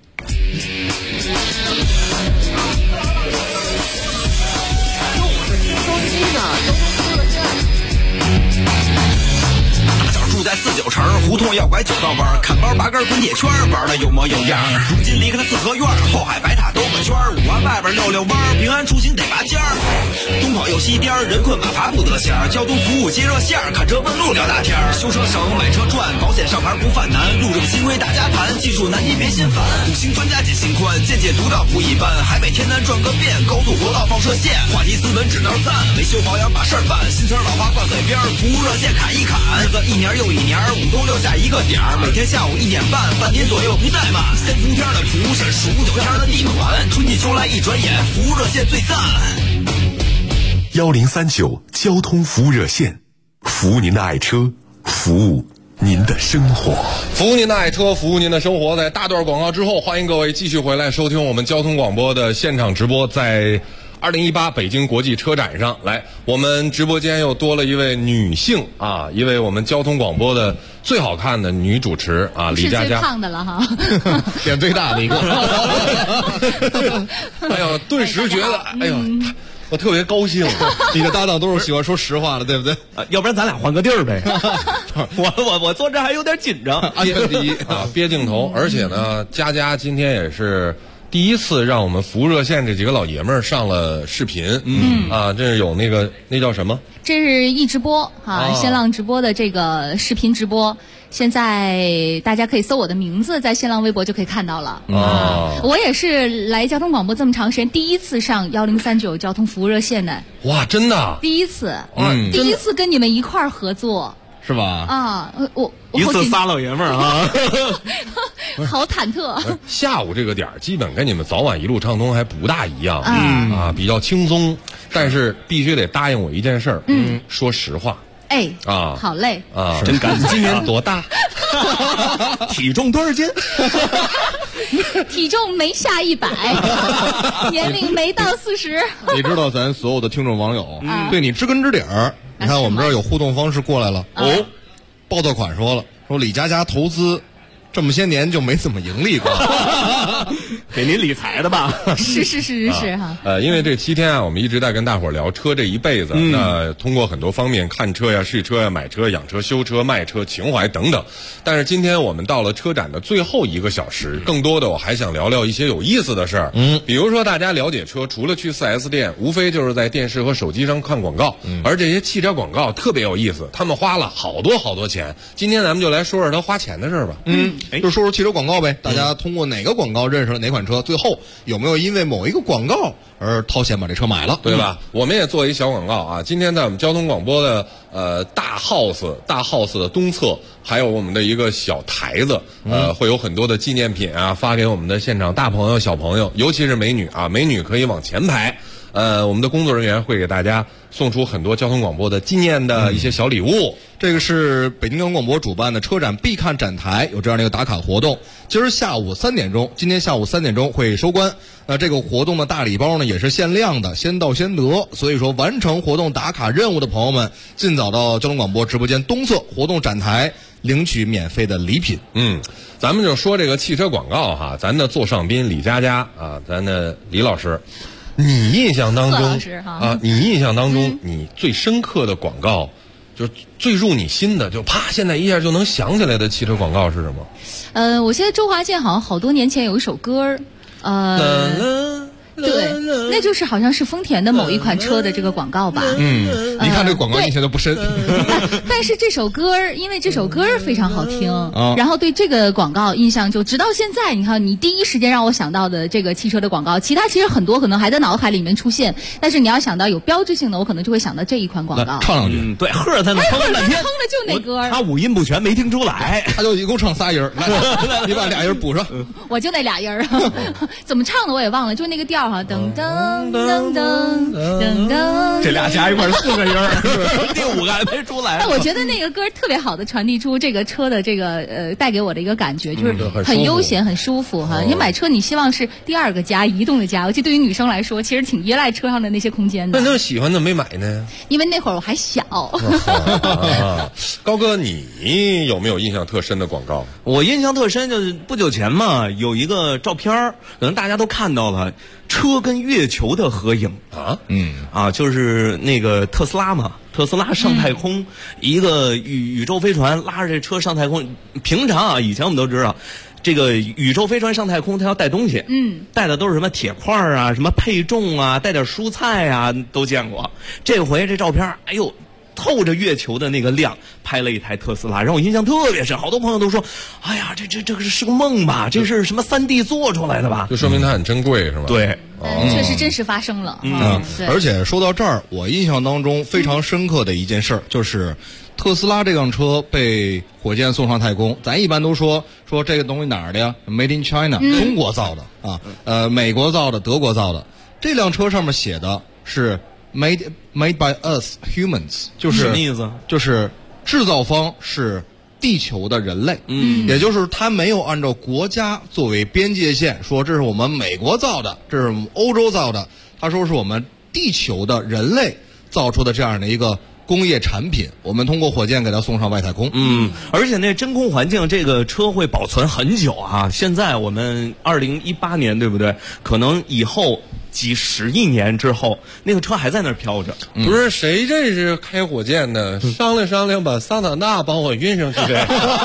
住在49城，胡同要拐9道弯，看包拔根滚铁圈，玩的有模有样。如今离开了四合院，后海白塔兜个圈，5环外边溜溜弯，平安出行得拔尖儿。东跑又西颠，人困马乏不得闲，交通服务接热线，看车问路聊大天。修车省，买车赚，保险上牌不犯难，路政新规大家谈，技术难题别心烦。5星专家解心宽，见解独到不一般，海北天南转个遍，高速国道放射线，话题斯文指道赞，维修保养把事儿办，新车老花挂嘴边，服务热线砍一砍，日子一年又一年，5冬6夏一个点儿，每天下午1点半，半年左右不怠慢。3伏天的普审，15、9天的地暖，春季秋来一转眼，服务热线最赞。 1039交通服务热线，服务您的爱车，服务您的生活， 服务您的爱车，服务您的生活。在大段广告之后，欢迎各位继续回来收听我们交通广播的现场直播。在2018北京国际车展上，来，我们直播间又多了一位女性啊，一位我们交通广播的最好看的女主持啊，李佳佳。 是最胖的了哈， 脸最大的一个。哎呦，顿时觉得，哎呦。 我特别高兴。 你的搭档都是喜欢说实话的，对不对？ 要不然咱俩换个地儿呗。我坐这还有点紧张， 安全第一啊，憋镜头。而且呢，佳佳今天也是第一次让我们服务热线这几个老爷们儿上了视频。这是有那叫什么？ 这是易直播新浪直播的这个视频直播。现在大家可以搜我的名字，在新浪微博就可以看到了。我也是来交通广播这么长时间，第一次上1039交通服务热线的。 哇，真的？ 第一次，第一次跟你们一块儿合作。 是吧？ 我一次仨老爷们儿啊， 好忐忑。 下午这个点儿，基本跟你们早晚一路畅通还不大一样，比较轻松，但是必须得答应我一件事儿，说实话。 好嘞啊！ 真感激。 今年多大？ 体重多少斤？ 体重没下100，年龄没到40。 你知道咱所有的听众网友对你知根知底儿。你看我们这儿有互动方式过来了。报道款说李佳佳投资这么些年就没怎么盈利过， 给您理财的吧？ 是哈。 因为这7天啊，我们一直在跟大伙儿聊车这一辈子。那通过很多方面，看车呀、试车呀、买车、养车、修车、卖车、情怀等等。但是今天我们到了车展的最后1个小时，更多的我还想聊聊一些有意思的事儿。比如说大家了解车，除了去4S 店，无非就是在电视和手机上看广告。而这些汽车广告特别有意思，他们花了好多钱。今天咱们就来说说他花钱的事儿吧。 就说说汽车广告呗，大家通过哪个广告认识了哪款车，最后有没有因为某一个广告而掏钱把这车买了， 对吧？我们也做一小广告啊，今天在我们交通广播的大 house 的东侧，还有我们的一个小台子，会有很多的纪念品啊，发给我们的现场大朋友小朋友，尤其是美女啊，美女可以往前排。我们的工作人员会给大家送出很多交通广播的纪念的一些小礼物。 这个是北京交通广播主办的车展必看展台，有这样的一个打卡活动。今天下午3点钟会收官。这个活动的大礼包呢也是限量的，先到先得。所以说完成活动打卡任务的朋友们，尽早到交通广播直播间东侧活动展台领取免费的礼品。 咱们就说这个汽车广告哈，咱的座上宾李佳佳啊，咱的李老师。你印象当中你最深刻的广告，就最入你心的，就啪现在一下就能想起来的汽车广告是什么？ 我记得周华健好多年前有一首歌对，那就是好像是丰田的某一款车的这个广告吧。 你看这个广告印象都不深。 但是这首歌，因为这首歌非常好听，然后对这个广告印象就直到现在。你看，你第一时间让我想到的这个汽车的广告，其他其实很多可能还在脑海里面出现，但是你要想到有标志性的，我可能就会想到这一款广告。 唱两句， 对，呵才能哼半天， 哼的就那歌。 他五音不全没听出来， 他就一共唱仨音儿，来，你把俩音补上。 我就那俩音儿，怎么唱的我也忘了，就那个调哈，噔噔噔噔噔噔， 这俩加一块4个音儿，第5个还没出来。 但我觉得那个歌特别好的传递出这个车的这个带给我的一个感觉，就是很悠闲很舒服哈。你买车你希望是第2个家，移动的家，尤其对于女生来说，其实挺依赖车上的那些空间的。 那喜欢怎么没买呢？ 因为那会儿我还小。 高哥，你有没有印象特深的广告？ 我印象特深，就是不久前嘛，有一个照片，可能大家都看到了，车跟月球的合影啊，就是那个特斯拉嘛，特斯拉上太空，一个宇宙飞船拉着这车上太空。平常啊，以前我们都知道，这个宇宙飞船上太空，它要带东西，带的都是什么铁块啊，什么配重啊，带点蔬菜啊，都见过。这回这照片，哎呦，透着月球的那个亮，拍了一台特斯拉，让我印象特别深。好多朋友都说，哎呀，这个是个梦吧？这是什么3D 做出来的吧？ 就说明它很珍贵，是吧？ 对。 确实真实发生了。 而且说到这儿，我印象当中非常深刻的一件事就是特斯拉这辆车被火箭送上太空。咱一般都说这个东西哪儿的呀 ？Made in China，中国造的啊，美国造的，德国造的。这辆车上面写的是 Made by us humans， 就是什么意思？ 就是制造方是地球的人类，也就是他没有按照国家作为边界线，说这是我们美国造的，这是我们欧洲造的，他说是我们地球的人类造出的这样的一个工业产品，我们通过火箭给它送上外太空。 而且那真空环境，这个车会保存很久啊。现在我们2018年，对不对？可能以后几十亿年之后，那个车还在那儿飘着。 不是谁这是开火箭的？商量商量，把桑塔纳帮我运上去呗。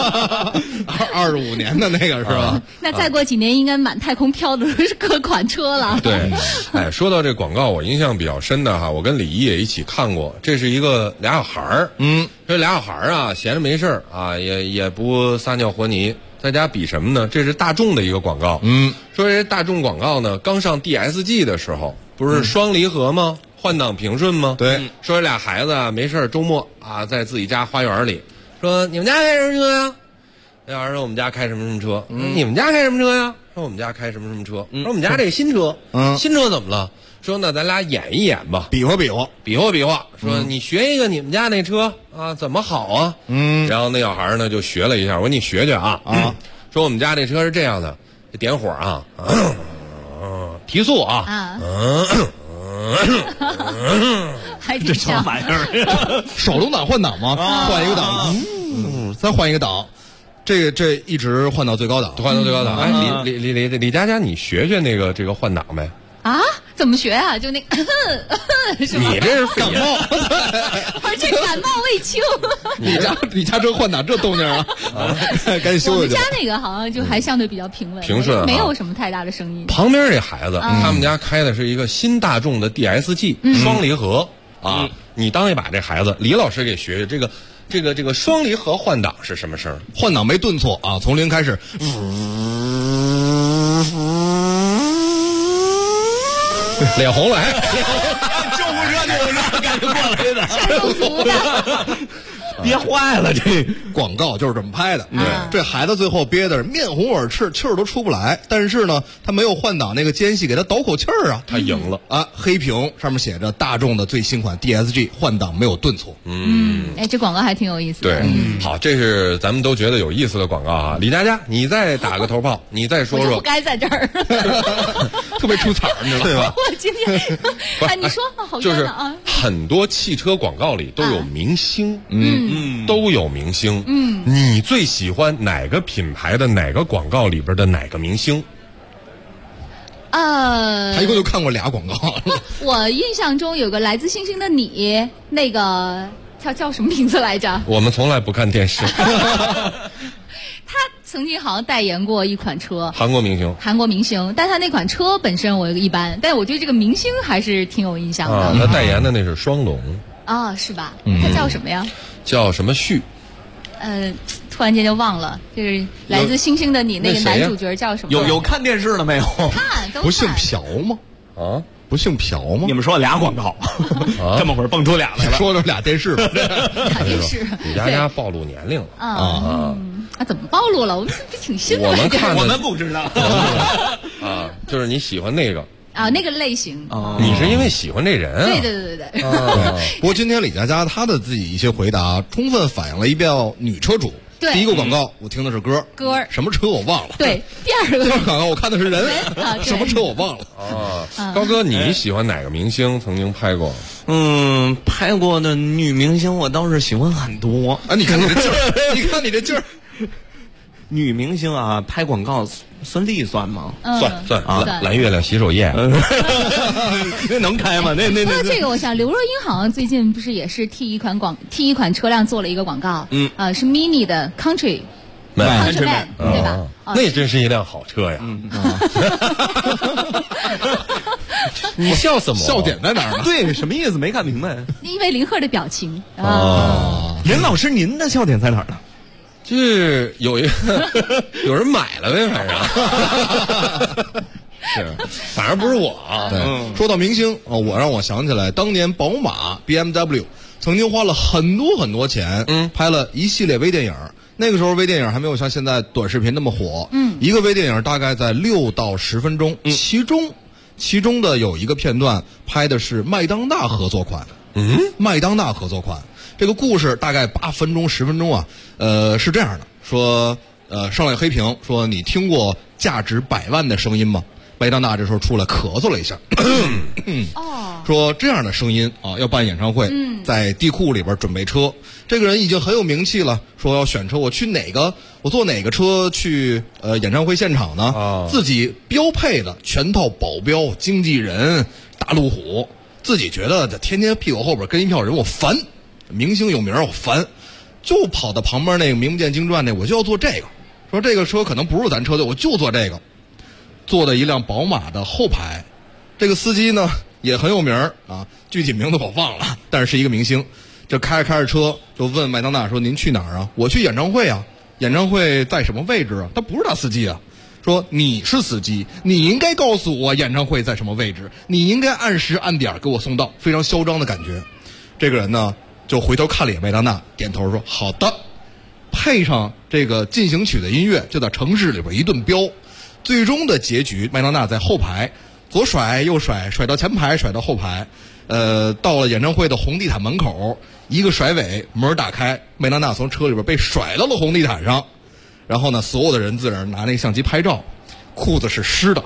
25年的那个是吧？ 那再过几年，应该满太空飘的是各款车了。 对，哎，说到这广告，我印象比较深的哈，我跟李毅也一起看过。这是俩小孩儿，这俩小孩儿啊，闲着没事儿啊，也不撒尿和泥。在家比什么呢？这是大众的一个广告。说这大众广告呢，刚上 DSG 的时候，不是双离合吗？换挡平顺吗？ 对。 说这俩孩子啊，没事周末啊，在自己家花园里，说你们家开什么车呀？那孩说我们家开什么什么车。你们家开什么车呀？说我们家开什么什么车。说我们家这个新车。新车怎么了？说那咱俩演一演吧， 比划比划， 比划比划。说你学一个你们家那车啊，怎么好啊？然后那小孩呢就学了一下，我说你学学啊。说我们家这车是这样的，点火啊，提速啊， 还挺像。 这什么玩意儿？ 手动挡换挡吗？换一个档，再换一个档。这一直换到最高档， 换到最高档。哎，李佳佳，你学学那个这个换挡呗。 啊？怎么学啊？就那个，是吧？ 你这是感冒， 我这感冒未清。 你家车换挡这动静啊？赶紧修修。 我们家那个好像就还相对比较平稳， 平顺， 没有什么太大的声音。 旁边这孩子，他们家开的是一个新大众的 DSG 双离合啊。你当一把这孩子，李老师给学学这个双离合换挡是什么声？ 换挡没顿挫啊，从零开始。 脸红了， 救护车赶紧过来的， 下手足的。 憋坏了，这广告就是这么拍的。这孩子最后憋得面红耳赤，气儿都出不来。但是呢，他没有换挡那个间隙给他倒口气儿啊， 他赢了啊！黑屏上面写着大众的最新款 DSG 换挡没有顿挫。 哎，这广告还挺有意思的。 对，好，这是咱们都觉得有意思的广告啊。李佳佳，你再打个头炮，你再说说。 我不该在这儿， 特别出彩，你知道对吧？ 我今天，哎，你说好冤就是啊！ 很多汽车广告里都有明星，都有明星。你最喜欢哪个品牌的哪个广告里边的哪个明星？ 他一共就看过俩广告。 我印象中有个来自星星的你，那个叫什么名字来着？ 我们从来不看电视。 他曾经好像代言过一款车， 韩国明星，但他那款车本身我一般，但我对这个明星还是挺有印象的。 他代言的那是双龙啊，是吧？他叫什么呀？ 叫什么旭？ 突然间就忘了，就是来自星星的你那个男主角叫什么？ 有看电视了没有？ 看， 不姓朴吗？啊，不姓朴吗？ 你们说俩广告，这么会儿蹦出俩来了。 说的俩电视吧， 俩电视。 李佳佳暴露年龄了怎么暴露了？我们这挺新的。 我们不知道啊，就是你喜欢那个。 啊，那个类型， 你是因为喜欢这人啊？ 对。 不过今天李佳佳她的自己一些回答，充分反映了一遍女车主。 对， 第一个广告我听的是歌，什么车我忘了。 对，第二个广告我看的是人，什么车我忘了。 高哥，你喜欢哪个明星曾经拍过？ 拍过的女明星我倒是喜欢很多。 啊，你看你这劲儿，你看你这劲儿。 女明星啊，拍广告孙俪算吗？ 算啊，蓝月亮洗手液， 那能开吗？那这个我想，刘若英好像最近不是也是替一款车辆做了一个广告，是 Mini 的 Countryman， 对吧？ 那真是一辆好车呀！你笑什么？ 笑点在哪儿呢？ 对，什么意思？没看明白。 因为林鹤的表情任老师，您的笑点在哪儿呢？ 就是有人买了呗，反正不是我啊。 对，说到明星让我想起来，当年宝马 BMW 曾经花了很多钱，拍了一系列微电影。那个时候微电影还没有像现在短视频那么火，一个微电影大概在6到10分钟，其中的有一个片段拍的是麦当娜合作款，麦当娜合作款。这个故事大概8分钟10分钟啊，是这样的，说上来黑屏说你听过价值100万的声音吗？麦当娜这时候出来咳嗽了一下， 说这样的声音啊，要办演唱会，在地库里边准备车。这个人已经很有名气了，说要选车，我坐哪个车去演唱会现场呢？自己标配的全套保镖、经纪人、大路虎，自己觉得天天屁股后边跟一票人我烦，明星有名我烦，就跑到旁边那个名不见经传那，我就要坐这个。说这个车可能不是咱车队，我就坐这个。坐的一辆宝马的后排，这个司机呢也很有名啊，具体名字我忘了，但是是一个明星。就开着车就问麦当娜说：“您去哪儿啊？”我去演唱会啊。演唱会在什么位置啊？他不是他司机啊。说你是司机，你应该告诉我演唱会在什么位置，你应该按时按点给我送到，非常嚣张的感觉。这个人呢就回头看了眼麦当娜，点头说：“好的。”配上这个进行曲的音乐，就在城市里边一顿飙。最终的结局，麦当娜在后排左甩右甩，甩到前排，甩到后排。到了演唱会的红地毯门口，一个甩尾，门打开，麦当娜从车里边被甩到了红地毯上。然后呢，所有的人自然拿那个相机拍照，裤子是湿的。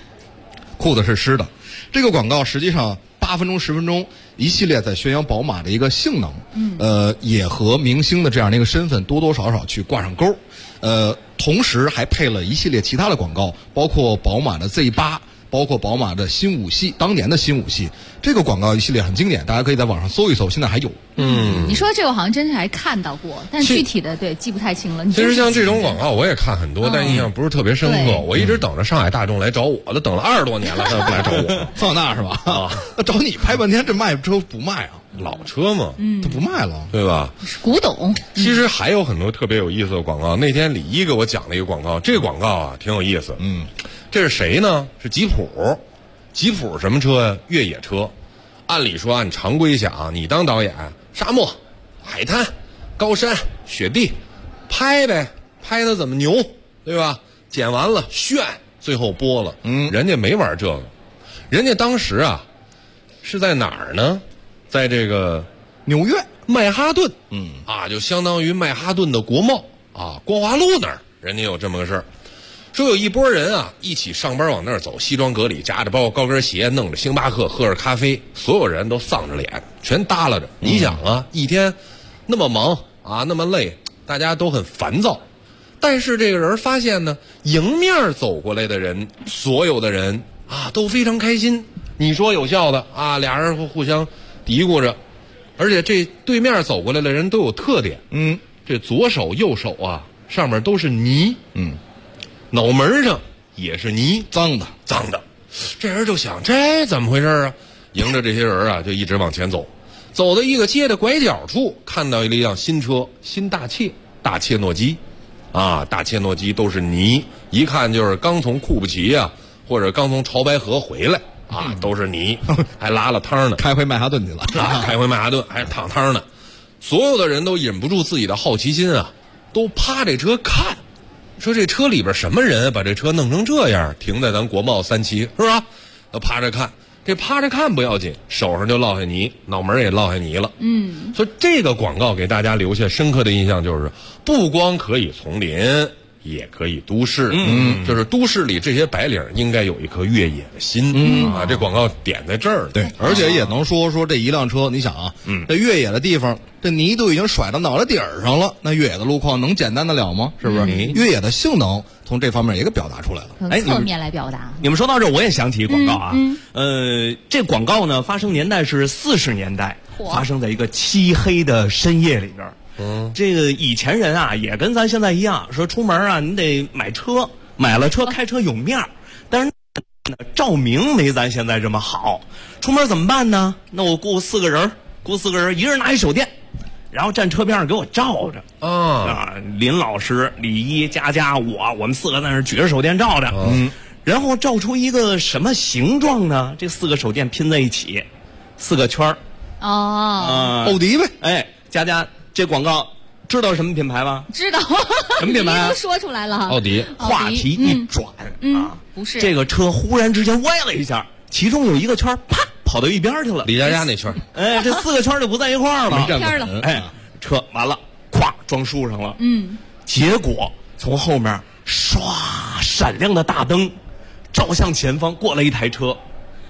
这个广告实际上8分钟10分钟，一系列在宣扬宝马的一个性能，也和明星的这样的一个身份多多少少去挂上钩，同时还配了一系列其他的广告，包括宝马的 Z8，包括宝马的新5系，当年的新5系，这个广告一系列很经典，大家可以在网上搜一搜，现在还有。 你说这个我好像真是还看到过，但具体的记不太清了。 其实像这种广告我也看很多，但印象不是特别深刻。我一直等着上海大众来找我，都等了20多年了，他不来找我。 放大是吧？啊，那找你拍半天，这卖车不卖啊？ 老车嘛， 它不卖了， 对吧？ 古董。 其实还有很多特别有意思的广告。那天李一给我讲了一个广告，这个广告啊挺有意思。这是谁呢？是吉普。吉普什么车呀？越野车。按理说按常规想，你当导演，沙漠、海滩、高山、雪地，拍呗，拍它怎么牛，对吧？剪完了炫，最后播了。人家没玩这个，人家当时啊是在哪儿呢？在这个纽约曼哈顿，就相当于曼哈顿的国贸啊，光华路那儿，人家有这么个事儿。说有一拨人啊，一起上班往那儿走，西装革履，夹着包高跟鞋，弄着星巴克，喝着咖啡，所有人都丧着脸，全耷拉着。你想啊，一天那么忙啊，那么累，大家都很烦躁。但是这个人发现呢，迎面走过来的人，所有的人啊都非常开心。你说有效的啊，俩人互相嘀咕着，而且这对面走过来的人都有特点。这左手右手啊上面都是泥。脑门上也是泥，脏的。这人就想，这怎么回事啊？迎着这些人啊，就一直往前走，走到一个街的拐角处，看到一辆新车，新大切诺基，大切诺基都是泥，一看就是刚从库布齐啊，或者刚从潮白河回来都是泥，还拉了汤呢， 开回曼哈顿去了， 开回曼哈顿还烫汤呢。所有的人都忍不住自己的好奇心啊，都趴这车看。说这车里边什么人把这车弄成这样，停在咱国贸3期是吧？趴着看，这趴着看不要紧，手上就落下泥，脑门也落下泥了。所以这个广告给大家留下深刻的印象，就是不光可以丛林，也可以都市。就是都市里这些白领应该有一颗越野的心。这广告点在这儿。 对，而且也能说这一辆车，你想啊，这越野的地方，这泥都已经甩到脑袋底儿上了，那越野的路况能简单得了吗？是不是？越野的性能从这方面也给表达出来了。 侧面来表达。 你们说到这儿，我也想起广告啊。这广告呢，发生年代是40年代，发生在一个漆黑的深夜里边。这个以前人啊，也跟咱现在一样，说出门啊，你得买车，买了车开车有面儿，但是照明没咱现在这么好。出门怎么办呢？那我雇4个人，一人拿一手电，然后站车边上给我照着。林老师、李一、佳我们4个在那举着手电照着。然后照出一个什么形状呢？这4个手电拼在一起，4个圈儿。 奥迪呗。 佳，这广告知道什么品牌吗？ 知道。 什么品牌都说出来了。 奥迪。话题一转不是这个车忽然之间歪了一下，其中有一个圈啪跑到一边去了。 李佳那圈。 这4个圈就不在一块儿了。 没站了。 车完了，咵撞树上了。结果从后面唰闪亮的大灯照向前方，过来一台车，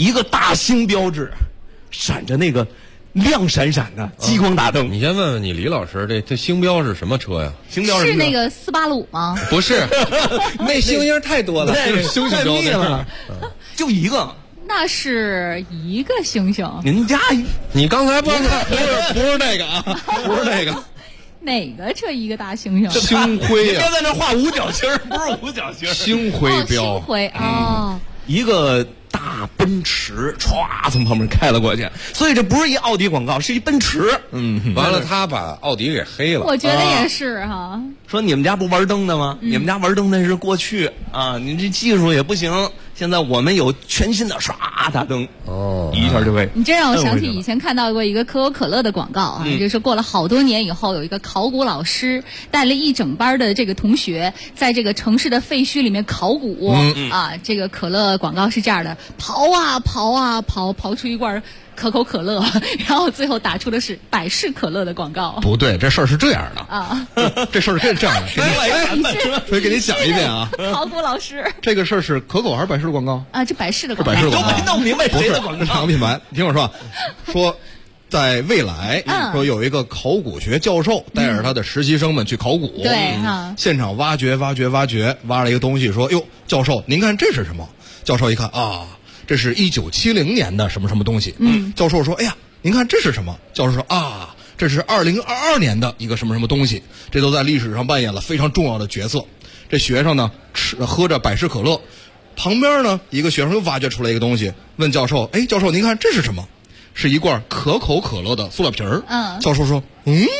一个大星标志，闪着那个亮闪闪的激光大灯。 你先问问你李老师，这星标是什么车呀？ 星标是那个斯巴鲁吗？ 不是，那星星太多了， 那星星标了，就一个。 那是一个星星。 您家， 你刚才不是那个啊，不是那个。 哪个车一个大星星？ 星辉啊！别在那画五角星，不是五角星。 星辉标。 星辉哦， 一个大奔驰歘从旁边开了过去，所以这不是一奥迪广告，是一奔驰。 完了他把奥迪给黑了。 我觉得也是哈。 说你们家不玩灯的吗？你们家玩灯那是过去啊，你这技术也不行。现在我们有全新的唰大灯一下就会。 你这让我想起以前看到过一个可口可乐的广告啊，就是过了好多年以后，有一个考古老师带了一整班的这个同学，在这个城市的废墟里面考古啊。这个可乐广告是这样的：刨啊刨啊刨，刨出一罐可口可乐，然后最后打出的是百事可乐的广告。 不对，这事儿是这样的啊， 这事儿是这样的。所以给你讲一遍啊。 考古老师， 这个事儿是可口还是百事的广告啊？这百事的广告， 是百事的广告， 都没弄明白谁的广告。 这是两个品牌，你听我说，说在未来，说有一个考古学教授带着他的实习生们去考古， 对， 现场挖掘，挖了一个东西，说：“哟，教授，您看这是什么？”教授一看啊。这是1970年的什么什么东西？教授说：“哎呀，您看这是什么？”教授说：“啊，这是2022年的一个什么什么东西，这都在历史上扮演了非常重要的角色。”这学生呢喝着百事可乐，旁边呢一个学生又挖掘出来一个东西，问教授：“哎，教授您看这是什么？”是一罐可口可乐的塑料瓶儿。教授说：“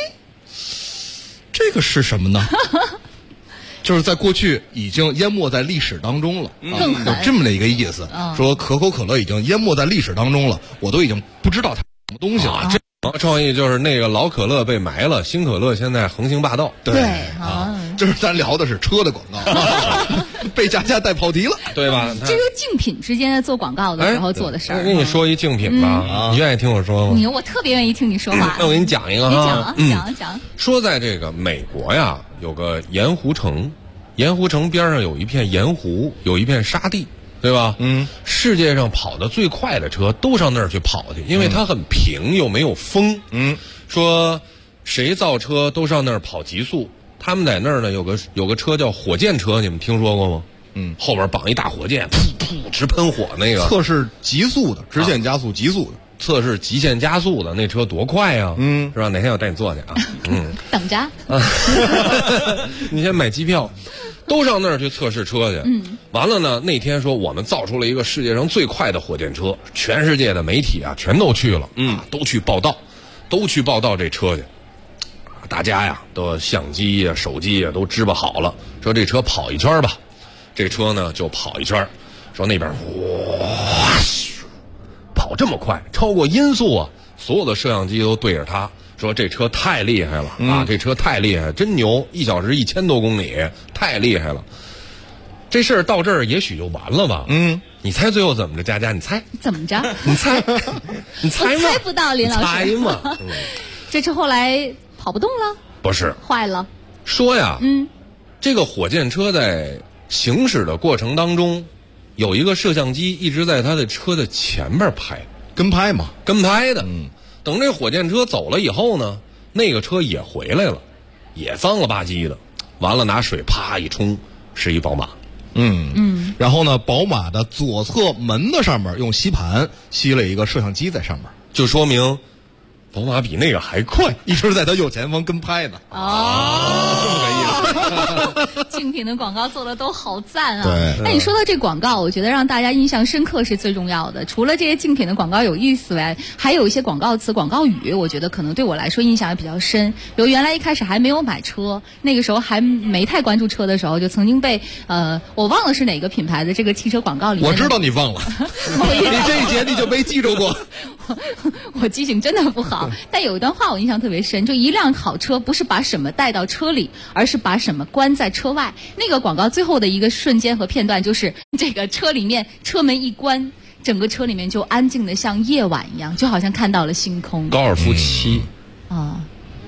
这个是什么呢？”就是在过去已经淹没在历史当中了，有这么的一个意思。说可口可乐已经淹没在历史当中了，我都已经不知道它什么东西了。 这创意就是那个老可乐被埋了，新可乐现在横行霸道。 对啊，就是咱聊的是车的广告，被佳佳带跑题了， 对吧？ 这是竞品之间做广告的时候做的事儿。 我跟你说一竞品吧，你愿意听我说吗？ 我特别愿意听你说话。 那我给你讲一个哈， 讲。 说在这个美国呀，有个盐湖城，盐湖城边上有一片盐湖，有一片沙地。对吧？世界上跑得最快的车都上那儿去跑去，因为它很平又没有风。说谁造车都上那儿跑极速。他们在那儿呢有个车叫火箭车，你们听说过吗？后边绑一大火箭，噗噗直喷火那个。 测试极速的，直线加速极速的。 测试极限加速的那车多快呀！是吧？哪天我带你坐去啊？ 等着。 你先买机票。都上那儿去测试车去，完了呢，那天说我们造出了一个世界上最快的火箭车，全世界的媒体啊全都去了，都去报道这车去，大家呀都相机呀、手机呀都支巴好了，说这车跑一圈吧，这车呢就跑一圈，说那边哇，跑这么快，超过音速啊，所有的摄像机都对着它。说这车太厉害了啊！这车太厉害，真牛！1小时1000多公里，太厉害了。这事儿到这儿也许就完了吧？你猜最后怎么着？佳佳，你猜怎么着？ 你猜，你猜吗？ 我猜不到，林老师。 猜嘛？ 这车后来跑不动了？ 不是， 坏了。 说呀，这个火箭车在行驶的过程当中，有一个摄像机一直在它的车的前边拍， 跟拍嘛， 跟拍的。等这火箭车走了以后呢，那个车也回来了，也脏了吧唧的，完了拿水啪一冲，是一宝马。 然后呢，宝马的左侧门的上面用吸盘吸了一个摄像机在上面， 就说明宝马比那个还快， 一直在它右前方跟拍呢。 这么个意思。 竞品的广告做的都好赞啊！ 对， 那你说到这广告，我觉得让大家印象深刻是最重要的。除了这些竞品的广告有意思外，还有一些广告词、广告语，我觉得可能对我来说印象也比较深。比如原来一开始还没有买车，那个时候还没太关注车的时候，就曾经被我忘了是哪个品牌的这个汽车广告里面。 我知道你忘了，你这一节你就没记住过。 我记性真的不好，但有一段话我印象特别深，就一辆好车不是把什么带到车里，而是把什么关在车外。那个广告最后的一个瞬间和片段就是这个车里面车门一关，整个车里面就安静的像夜晚一样，就好像看到了星空。 高尔夫7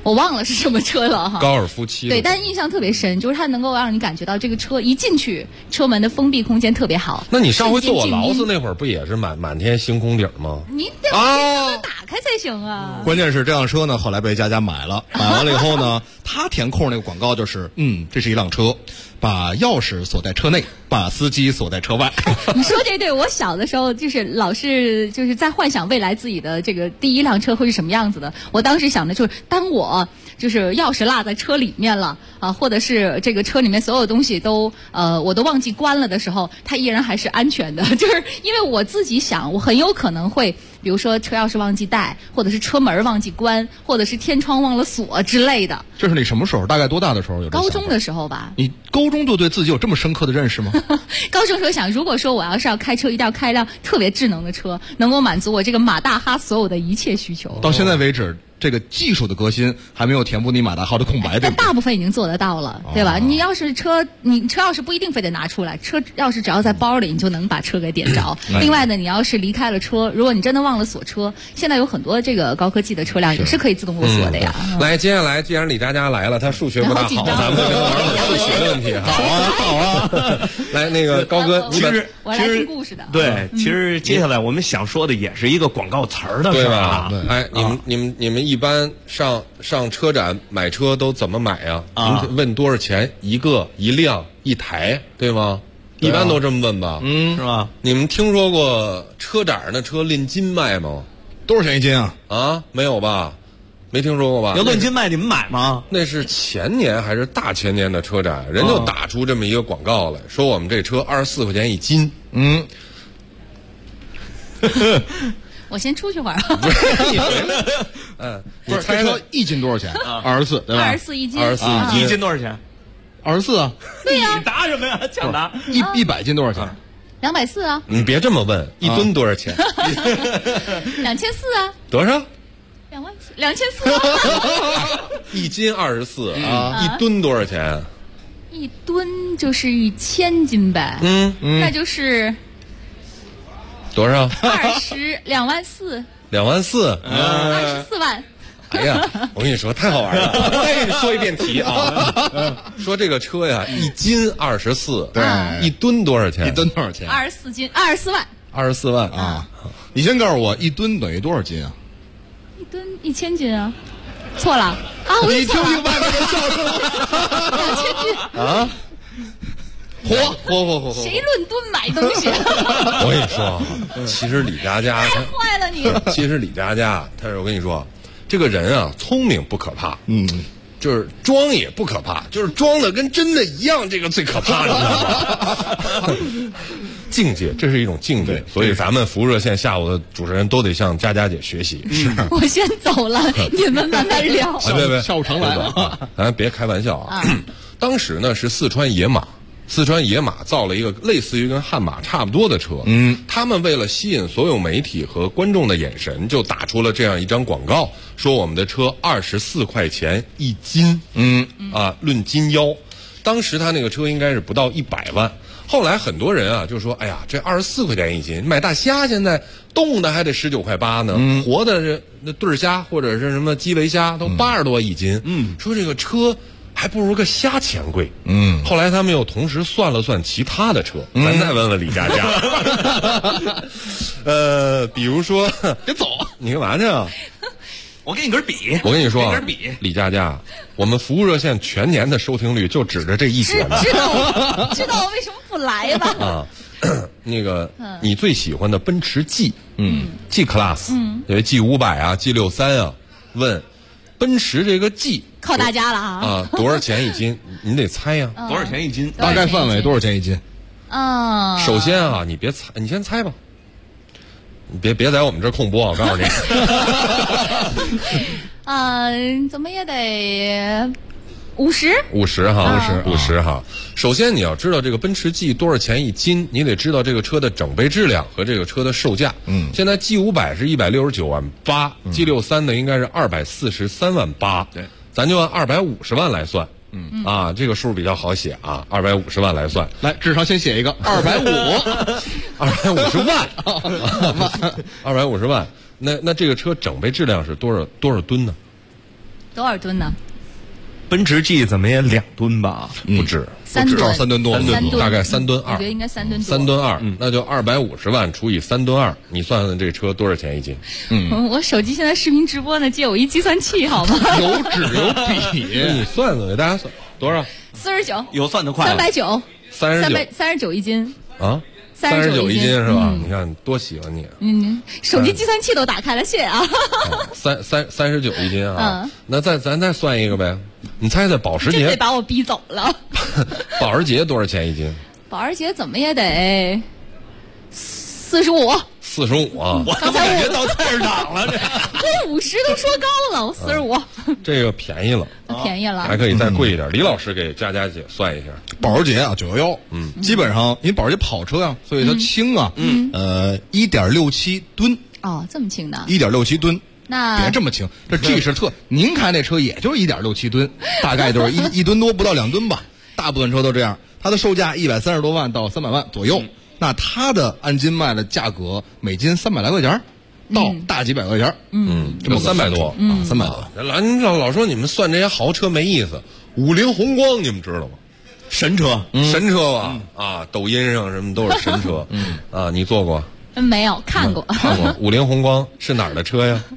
我忘了是什么车了哈。 高尔夫7。 对，但印象特别深，就是它能够让你感觉到这个车一进去，车门的封闭空间特别好。 那你上回坐我劳斯那会儿不也是满天星空顶吗？ 你得把车门打开才行啊。 关键是这辆车呢，后来被佳佳买了，买完了以后呢，他填空那个广告就是，这是一辆车，把钥匙锁在车内，把司机锁在车外。 你说这对，我小的时候就是老是就是在幻想未来自己的这个第一辆车会是什么样子的。我当时想的就是，当我就是钥匙落在车里面了啊，或者是这个车里面所有东西都我都忘记关了的时候，它依然还是安全的。就是因为我自己想，我很有可能会，比如说车钥匙忘记带，或者是车门忘记关，或者是天窗忘了锁之类的。 这是你什么时候？大概多大的时候有？ 高中的时候吧。 你高中就对自己有这么深刻的认识吗？ 高中时候想，如果说我要是要开车，一定要开一辆特别智能的车，能够满足我这个马大哈所有的一切需求。 到现在为止，这个技术的革新还没有填补你马大哈的空白，对吧？ 大部分已经做得到了，对吧？你要是你车钥匙不一定非得拿出来，车钥匙只要在包里，你就能把车给点着。另外呢，你要是离开了车，如果你真的忘了锁车，现在有很多这个高科技的车辆也是可以自动落锁的呀。 来，接下来既然李佳佳来了，她数学不大好，咱们就跟玩玩数学的问题。好啊。来，那个高哥， 其实我来听故事的。 对，其实接下来我们想说的也是一个广告词儿的事儿啊。 哎，你们一般上车展买车都怎么买呀？您问多少钱一个、一辆、一台，对吗？一般都这么问吧？ 是吧？ 你们听说过车展上的车论斤卖吗？ 多少钱一斤啊？ 啊，没有吧？没听说过吧？ 要论斤卖，你们买吗？ 那是前年还是大前年的车展，人就打出这么一个广告来，说我们这车24块钱一斤。 我先出去会儿。 你猜车一斤多少钱？24，对吧 ？24一斤。 24 一斤多少钱 ？24啊。 对呀。 你答什么呀？抢答。 100斤多少钱 ？240啊。 你别这么问，一吨多少钱 ？2400啊。 多少 ？2400。 一斤24啊，一吨多少钱？ 一吨就是1000斤呗。那就是多少 ？24000。 24000。 24万。 哎呀，我跟你说太好玩了！我再给你说一遍题啊，说这个车呀，一斤24， 对， 一吨多少钱？ 一吨多少钱 ？24斤，24万。 24万啊！你先告诉我，一吨等于多少斤啊？ 一吨1000斤啊？错了啊！我你听听外面的笑声 ，2000斤啊！嚯！ 谁论吨买东西？ 我跟你说，其实李佳佳太坏了你。 其实李佳佳，我跟你说，这个人啊，聪明不可怕，就是装也不可怕，就是装的跟真的一样，这个最可怕，你知道吗？境界，这是一种境界，所以咱们服务热线下午的主持人都得向佳佳姐学习。 是， 我先走了，你们慢慢聊。 别， 下午常来了， 咱别开玩笑啊！当时呢是四川野马造了一个类似于跟悍马差不多的车，他们为了吸引所有媒体和观众的眼神，就打出了这样一张广告，说我们的车24块钱一斤，论斤腰。当时他那个车应该是不到100万。后来很多人啊就说，哎呀，这24块钱一斤，买大虾现在冻的还得19块8呢，活的那对虾或者是什么基围虾都80多一斤，说这个车还不如个虾钱贵。后来他们又同时算了算其他的车，咱再问问李佳佳。比如说， 别走， 你干嘛去啊？ 我给你根笔。 我跟你说，李佳佳，我们服务热线全年的收听率就指着这一节呢。 知道我为什么不来吧？ 啊，那个你最喜欢的奔驰 G Class，因为 G500啊 G63啊，问奔驰这个 G 靠大家了啊，多少钱一斤？你得猜呀， 多少钱一斤？ 大概范围多少钱一斤？ 首先啊，你别猜，你先猜吧。你别在我们这儿空播，我告诉你。 怎么也得50 哈。首先你要知道这个奔驰 G 多少钱一斤，你得知道这个车的整备质量和这个车的售价。现在 G500是169万8，G63呢应该是243万8，对，咱就按250万来算。这个数比较好写啊，250万来算。 来，至少先写一个250， 250万，250万。那这个车整备质量是多少吨呢多少吨呢？ 奔驰 G 怎么也2吨吧？ 不止 ，3吨 ，3吨多 ，3吨， 大概3吨2。 我觉得应该3吨多。 3吨2，那就250万除以3吨2，你算算这车多少钱一斤？ 我手机现在视频直播呢，借我一计算器好吗？ 有纸有笔， 你算算，给大家算多少 ？49， 有算得快。 390， 39 一斤啊。 39 一斤是吧？你看多喜欢你。 手机计算器都打开了，谢谢啊。 39一斤啊。那咱再算一个呗。你猜猜保时捷？ 真得把我逼走了。 保时捷多少钱一斤？ 保时捷怎么也得45。 45啊！ 我感觉到菜市场了， 这50都说高了，我45。 这个便宜了， 便宜了， 还可以再贵一点。李老师给佳佳姐算一下， 保时捷啊，911，基本上因为保时捷跑车啊，所以它轻啊，1.67吨。 哦，这么轻的 ？1.67吨。 那别这么轻，这 G 是特，您开那车也就是1.67吨，大概就是一吨多不到2吨吧，大部分车都这样。它的售价130多万到300万左右。那它的按斤卖的价格每斤300来块钱，到大几百块钱， 这么300多 ，300多。 老说你们算这些豪车没意思，50宏光你们知道吗？ 神车， 神车吧，啊，抖音上什么都是神车，啊，你坐过？ 没有看过。 看过50宏光是哪儿的车呀？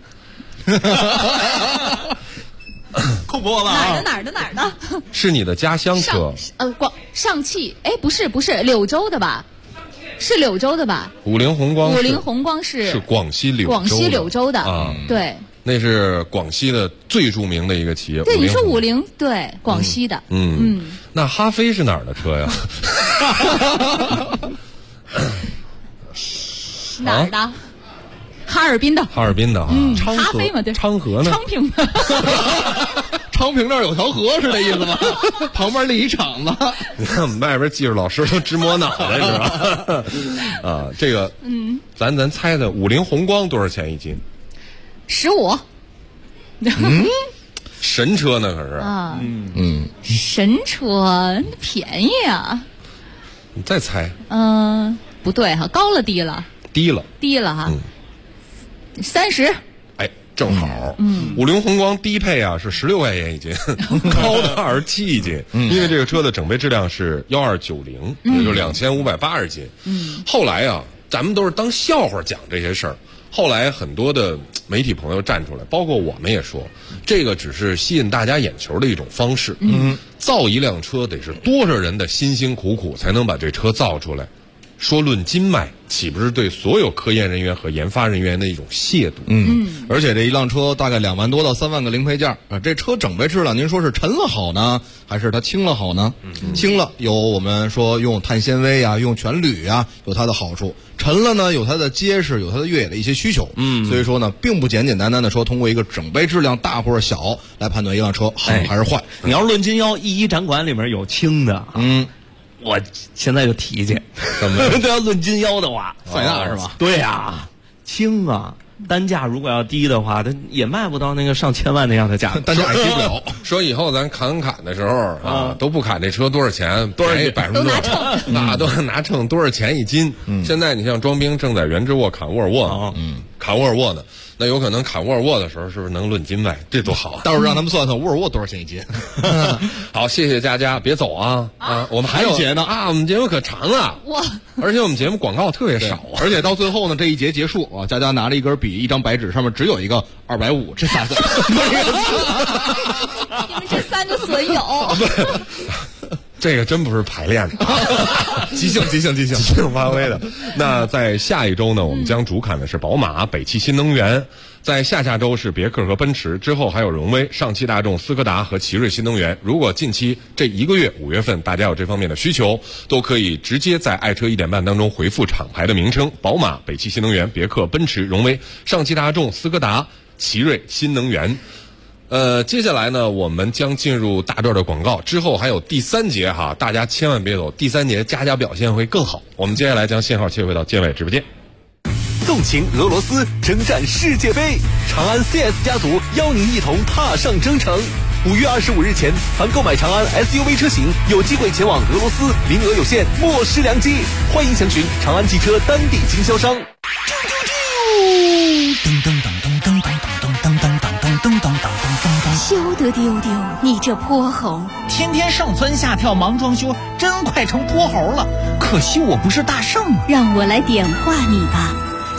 扣不了啊！哪儿的？ 是你的家乡车？ 上汽，哎，不是柳州的吧？是柳州的吧 ？50宏光 ，50宏光是广西柳州的啊，对， 那是广西的最著名的一个企业。 对，你说50，对，广西的， 那哈飞是哪儿的车呀？ 哪儿的？哈尔滨的。 哈飞嘛，对， 昌河呢？ 昌平的。 昌平那儿有条河是这意思吗？旁边立一厂子。 你看我们外边技术老师都直摸脑袋是吧？啊，这个，咱猜猜50宏光多少钱一斤 ？15。 神车呢可是啊，神车便宜啊。 你再猜。 不对哈，高了低了？低了哈。30。 正好，50宏光低配啊是16块钱一斤，高的27一斤，因为这个车的整备质量是1290，也就2580斤。后来啊，咱们都是当笑话讲这些事儿。后来很多的媒体朋友站出来，包括我们也说，这个只是吸引大家眼球的一种方式。造一辆车得是多少人的辛辛苦苦才能把这车造出来？说论斤卖，岂不是对所有科研人员和研发人员的一种亵渎？ 而且这一辆车大概2万多到3万个零配件啊，这车整备质量，您说是沉了好呢，还是它轻了好呢？轻了有我们说用碳纤维啊，用全铝啊，有它的好处；沉了呢，有它的结实，有它的越野的一些需求。所以说呢，并不简简单单的说通过一个整备质量大或者小来判断一辆车好还是坏。 你要论斤腰，11展馆里面有轻的，我现在就提去， 怎么都要论斤腰的话， 塞纳是吧？ 对呀，轻啊，单价如果要低的话，它也卖不到那个上千万那样的价格， 单价也低不了。 说以后咱砍的时候啊，都不砍这车多少钱，多少100%多少，都拿秤多少钱一斤。现在你像庄兵正在原汁沃砍沃尔沃呢，砍沃尔沃呢。那有可能砍沃尔沃的时候，是不是能论斤卖？这多好啊！ 到时候让他们算算沃尔沃多少钱一斤。 好，谢谢佳佳，别走啊！我们还有节呢啊！我们节目可长了，而且我们节目广告特别少， 而且到最后呢，这一节结束啊，佳佳拿了一根笔，一张白纸，上面只有一个250，这3个， 你们这3个损友。 这个真不是排练的， 即兴发挥的。那在下一周呢，我们将主砍的是宝马、北汽新能源；在下周是别克和奔驰，之后还有荣威、上汽大众、斯柯达和奇瑞新能源。如果近期这1个月5月份大家有这方面的需求，都可以直接在爱车1点半当中回复厂牌的名称：宝马、北汽新能源、别克、奔驰、荣威、上汽大众、斯柯达、奇瑞新能源。接下来呢，我们将进入大段的广告，之后还有第3节哈，大家千万别走，第3节佳佳表现会更好。我们接下来将信号切回到建伟直播间。 纵情俄罗斯，征战世界杯，长安 CS 家族邀您一同踏上征程。5月25日前，凡购买长安 SUV 车型，有机会前往俄罗斯，名额有限，莫失良机。欢迎详询长安汽车当地经销商。 休得丢丢，你这泼猴！ 天天上蹿下跳忙装修，真快成泼猴了。可惜我不是大圣啊！ 让我来点化你吧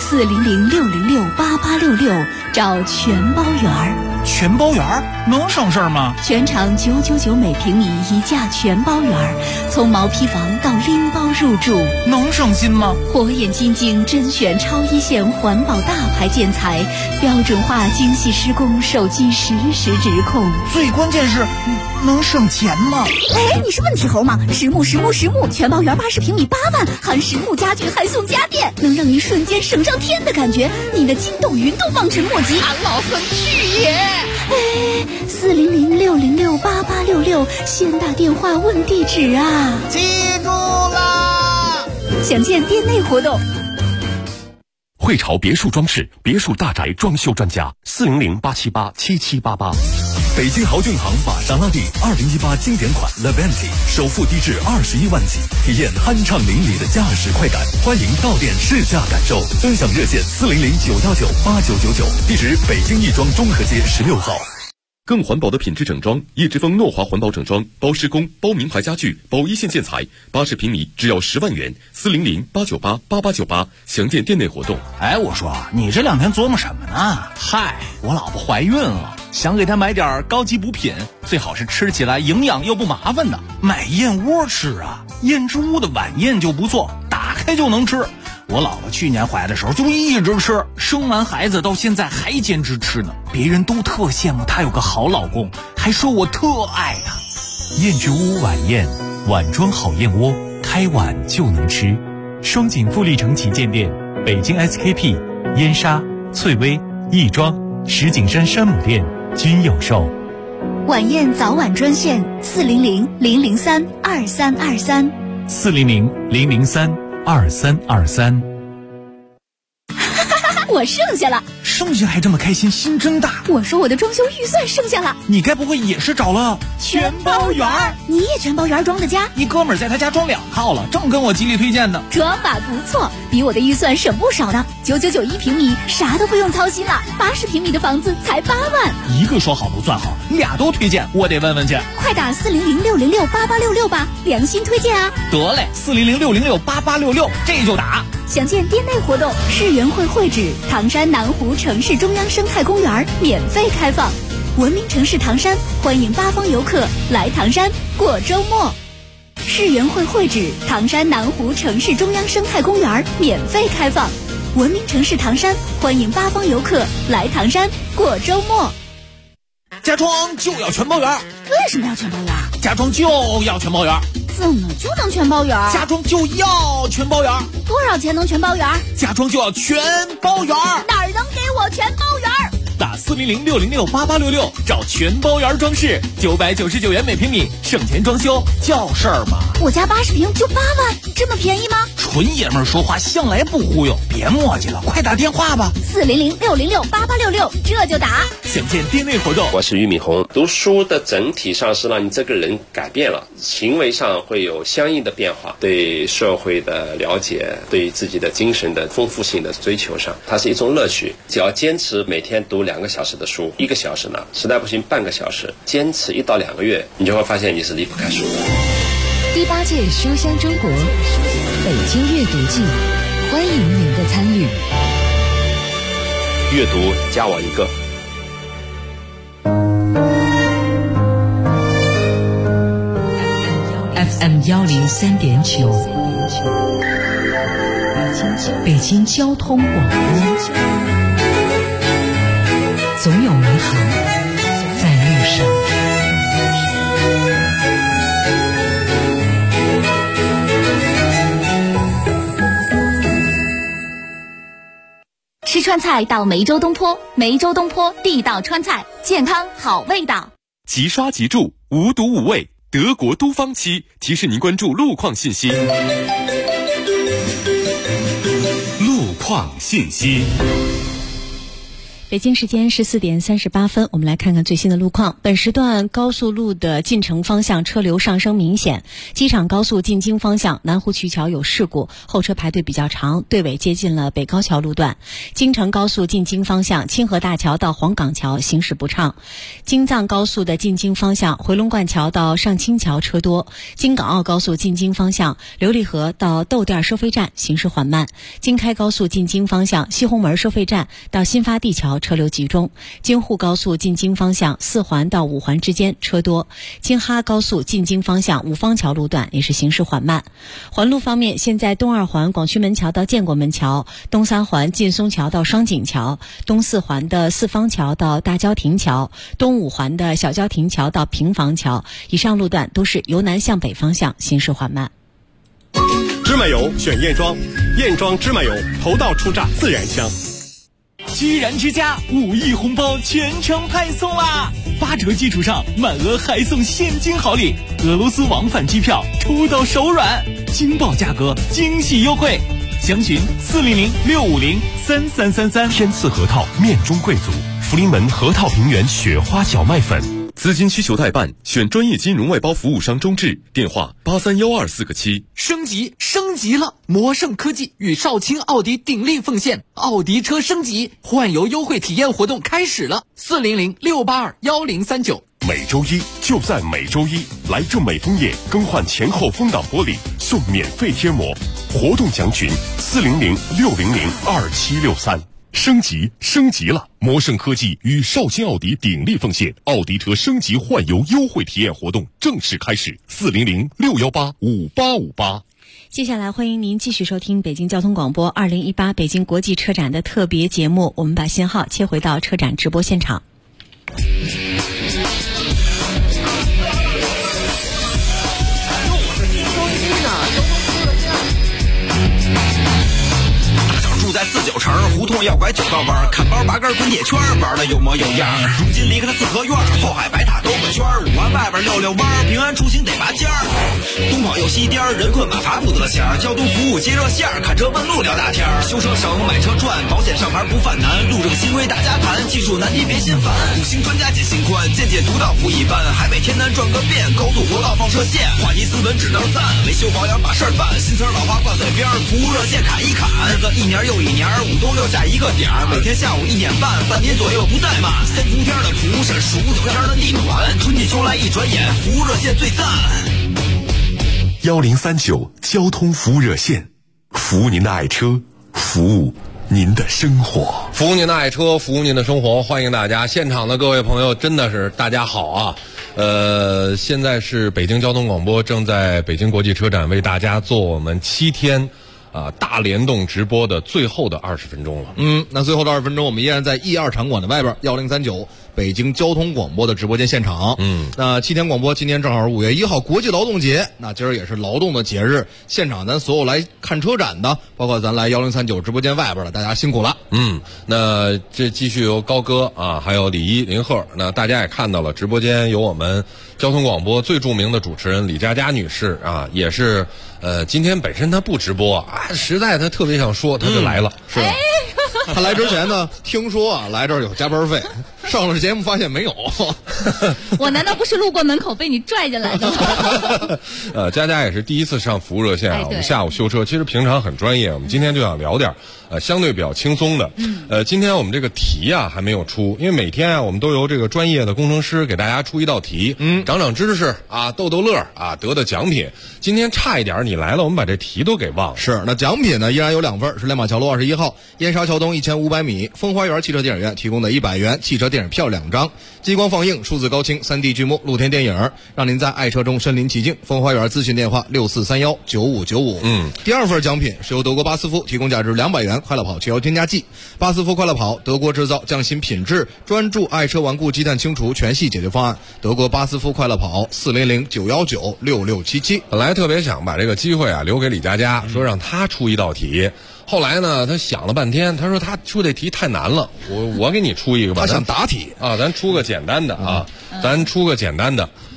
，400-606-8866，找全包园儿。 全包园能省事儿吗？ 全场999每平米一价全包园儿，从毛坯房到拎包入住， 能省心吗？ 火眼金睛甄选超一线环保大牌建材，标准化精细施工，手机实时直控。 最关键是能省钱吗？ 哎，你是问题猴吗？实木全包园80平米8万，含实木家具还送家电，能让你瞬间省上天的感觉，你的筋斗云都望尘莫及。 俺老孙去也！ 哎，400-606-8866，先打电话问地址啊！ 记住啦！ 详见店内活动。 汇潮别墅装饰，别墅大宅装修专家，400-878-7788。 北京豪骏行玛莎拉蒂2018经典款 Levante 首付低至21万起，体验酣畅淋漓的驾驶快感。欢迎到店试驾感受，尊享热线400-919-8999，地址北京亦庄中和街16号。 更环保的品质整装，叶之峰诺华环保整装，包施工，包名牌家具，包一线建材，80平米只要10万元，400-898-8898，详见店内活动。 哎，我说你这2天琢磨什么呢？嗨，我老婆怀孕了，想给她买点高级补品，最好是吃起来营养又不麻烦的。买燕窝吃啊，燕之屋的晚宴就不错，打开就能吃。我老婆去年怀的时候就一直吃，生完孩子到现在还坚持吃呢。别人都特羡慕她有个好老公，还说我特爱她。 燕之屋晚宴，碗装好燕窝，开碗就能吃。双井富力城旗舰店、北京 SKP、燕莎、翠微、亦庄、石景山山姆店均有售。 晚宴早晚专线400-003-2323。 400-003-2323。 我剩下了， 剩下还这么开心，心真大。 我说我的装修预算剩下了， 你该不会也是找了全包园？你也全包园装的家？ 一哥们儿在他家装2套了，正跟我极力推荐呢。 装法不错，比我的预算省不少呢。999平米，啥都不用操心了。80平米的房子才8万。 一个说好不算好，2都推荐，我得问问去。 快打400-606-8866吧，良心推荐啊！ 得嘞，400-606-8866，这就打。 详见店内活动，世园会会址唐山南湖城市中央生态公园免费开放，文明城市唐山欢迎8方游客来唐山过周末。世园会会址唐山南湖城市中央生态公园免费开放，文明城市唐山欢迎8方游客来唐山过周末。 家装就要全包园。 为什么要全包园？ 家装就要全包园。 怎么就能全包园？ 家装就要全包园。 多少钱能全包园？ 家装就要全包园。 哪儿能给我全包园？ 打400-606-8866，找全包园装饰，999元每平米，省钱装修叫事儿吗？ 我家80平就8万，这么便宜吗？ 纯爷们儿说话向来不忽悠，别磨叽了，快打电话吧。 400-606-8866，这就打。 详见店内活动。 我是俞敏洪。读书的整体上是让你这个人改变了，行为上会有相应的变化，对社会的了解，对自己的精神的丰富性的追求上，它是一种乐趣。只要坚持每天读2个小时的书，1个小时呢，实在不行半个小时，坚持1到2个月，你就会发现你是离不开书的。 第8届书香中国北京阅读季，欢迎您的参与。 阅读加我一个。 FM 103.9，北京交通广播，总有美好在路上。 吃川菜到梅州东坡，梅州东坡地道川菜，健康好味道。 即刷即住，无毒无味，德国都方漆提示您关注路况信息。路况信息。 北京时间14点38分，我们来看看最新的路况。本时段高速路的进城方向车流上升明显，机场高速进京方向南湖渠桥有事故，后车排队比较长，队尾接近了北高桥路段。京承高速进京方向清河大桥到黄岗桥行驶不畅，京藏高速的进京方向回龙观桥到上清桥车多，京港澳高速进京方向琉璃河到豆店收费站行驶缓慢，京开高速进京方向西红门收费站到新发地桥车流集中，京沪高速进京方向四环到五环之间车多，京哈高速进京方向五方桥路段也是行驶缓慢。环路方面，现在东二环广渠门桥到建国门桥，东三环劲松桥到双井桥，东四环的四方桥到大郊亭桥，东五环的小郊亭桥到平房桥，以上路段都是由南向北方向行驶缓慢。 芝麻油选燕庄，燕庄芝麻油头道出榨自然香。 居然之家5亿红包全程派送啦！8折基础上满额还送现金好礼，俄罗斯往返机票抽到手软，惊爆价格，惊喜优惠，详询400-650-3333。 天赐核桃面中贵族，福临门核桃平原雪花小麦粉。 资金需求代办，选专业金融外包服务商中智，电话831247个7。 升级了！魔盛科技与少卿奥迪鼎力奉献，奥迪车升级换油优惠体验活动开始了，400-682-1039。 每周一就在每周一，来这美枫叶更换前后风挡玻璃送免费贴膜，活动详询400-600-2763。升级了！魔盛科技与少卿奥迪鼎力奉献，奥迪车升级换油优惠体验活动正式开始，400-618-5858。 接下来欢迎您继续收听北京交通广播2018北京国际车展的特别节目，我们把信号切回到车展直播现场。 住在49城，胡同要拐9道弯，看包拔根滚铁圈，玩的有模有样。如今离开了四合院，后海白塔兜个圈，5环外边溜弯，平安出行得拔尖儿。东跑右西颠，人困马乏不得闲，交通服务接热线，看车问路聊大天。修车省，买车赚，保险上牌不犯难，路政新规大家谈，技术难题别心烦。5星专家解心宽，见解独到不一般，海北天南转个遍，高速国道放射线，话题斯文只能赞，维修保养把事儿办，新词老话挂嘴边，服务热线砍一砍，日子一年又一年，5冬6夏一个点儿，每天下午1点半，半年左右不怠慢。3伏天的蒲是数9天的地暖，春季秋来一转眼，服务热线最赞。 1039交通服务热线，服务您的爱车，服务您的生活， 服务您的爱车，服务您的生活。欢迎大家，现场的各位朋友，真的是大家好啊！现在是北京交通广播正在北京国际车展为大家做我们7天。大联动直播的最后的20分钟了。 那最后的20分钟，我们依然在E2场馆的外边1039北京交通广播的直播间现场。那7天广播今天正好是5月1号国际劳动节，那今儿也是劳动的节日，现场咱所有来看车展的，包括咱来1039直播间外边的，大家辛苦了。 那这继续由高哥啊，还有李一、林鹤，那大家也看到了，直播间有我们交通广播最著名的主持人李佳佳女士啊，也是今天本身她不直播啊，实在她特别想说，她就来了。 是吧？她来之前呢，听说啊来这儿有加班费，上了节目发现没有。 我难道不是路过门口被你拽进来的吗？ 佳佳也是第一次上服务热线啊。我们下午修车，其实平常很专业，我们今天就想聊点相对比较轻松的。今天我们这个题啊还没有出，因为每天啊我们都由这个专业的工程师给大家出一道题，长知识啊，逗乐啊，得奖品。今天差一点你来了，我们把这题都给忘了。 是，那奖品呢依然有2份，是亮马桥路21号燕莎桥东1500米风花园汽车电影院提供的100元汽车电影票2张，激光放映、数字高清、3D 剧目、露天电影，让您在爱车中身临其境。风花园咨询电话64319595。第2份奖品是由德国巴斯夫提供价值200元快乐跑汽油添加剂。巴斯夫快乐跑，德国制造，匠心品质，专注爱车顽固积碳清除全系解决方案。德国巴斯夫快乐跑400-919-6677。 本来特别想把这个机会啊留给李佳佳，说让他出一道题。后来呢，他想了半天，他说他出这题太难了，我给你出一个吧。 他想答题啊，咱出个简单的啊，咱出个简单的。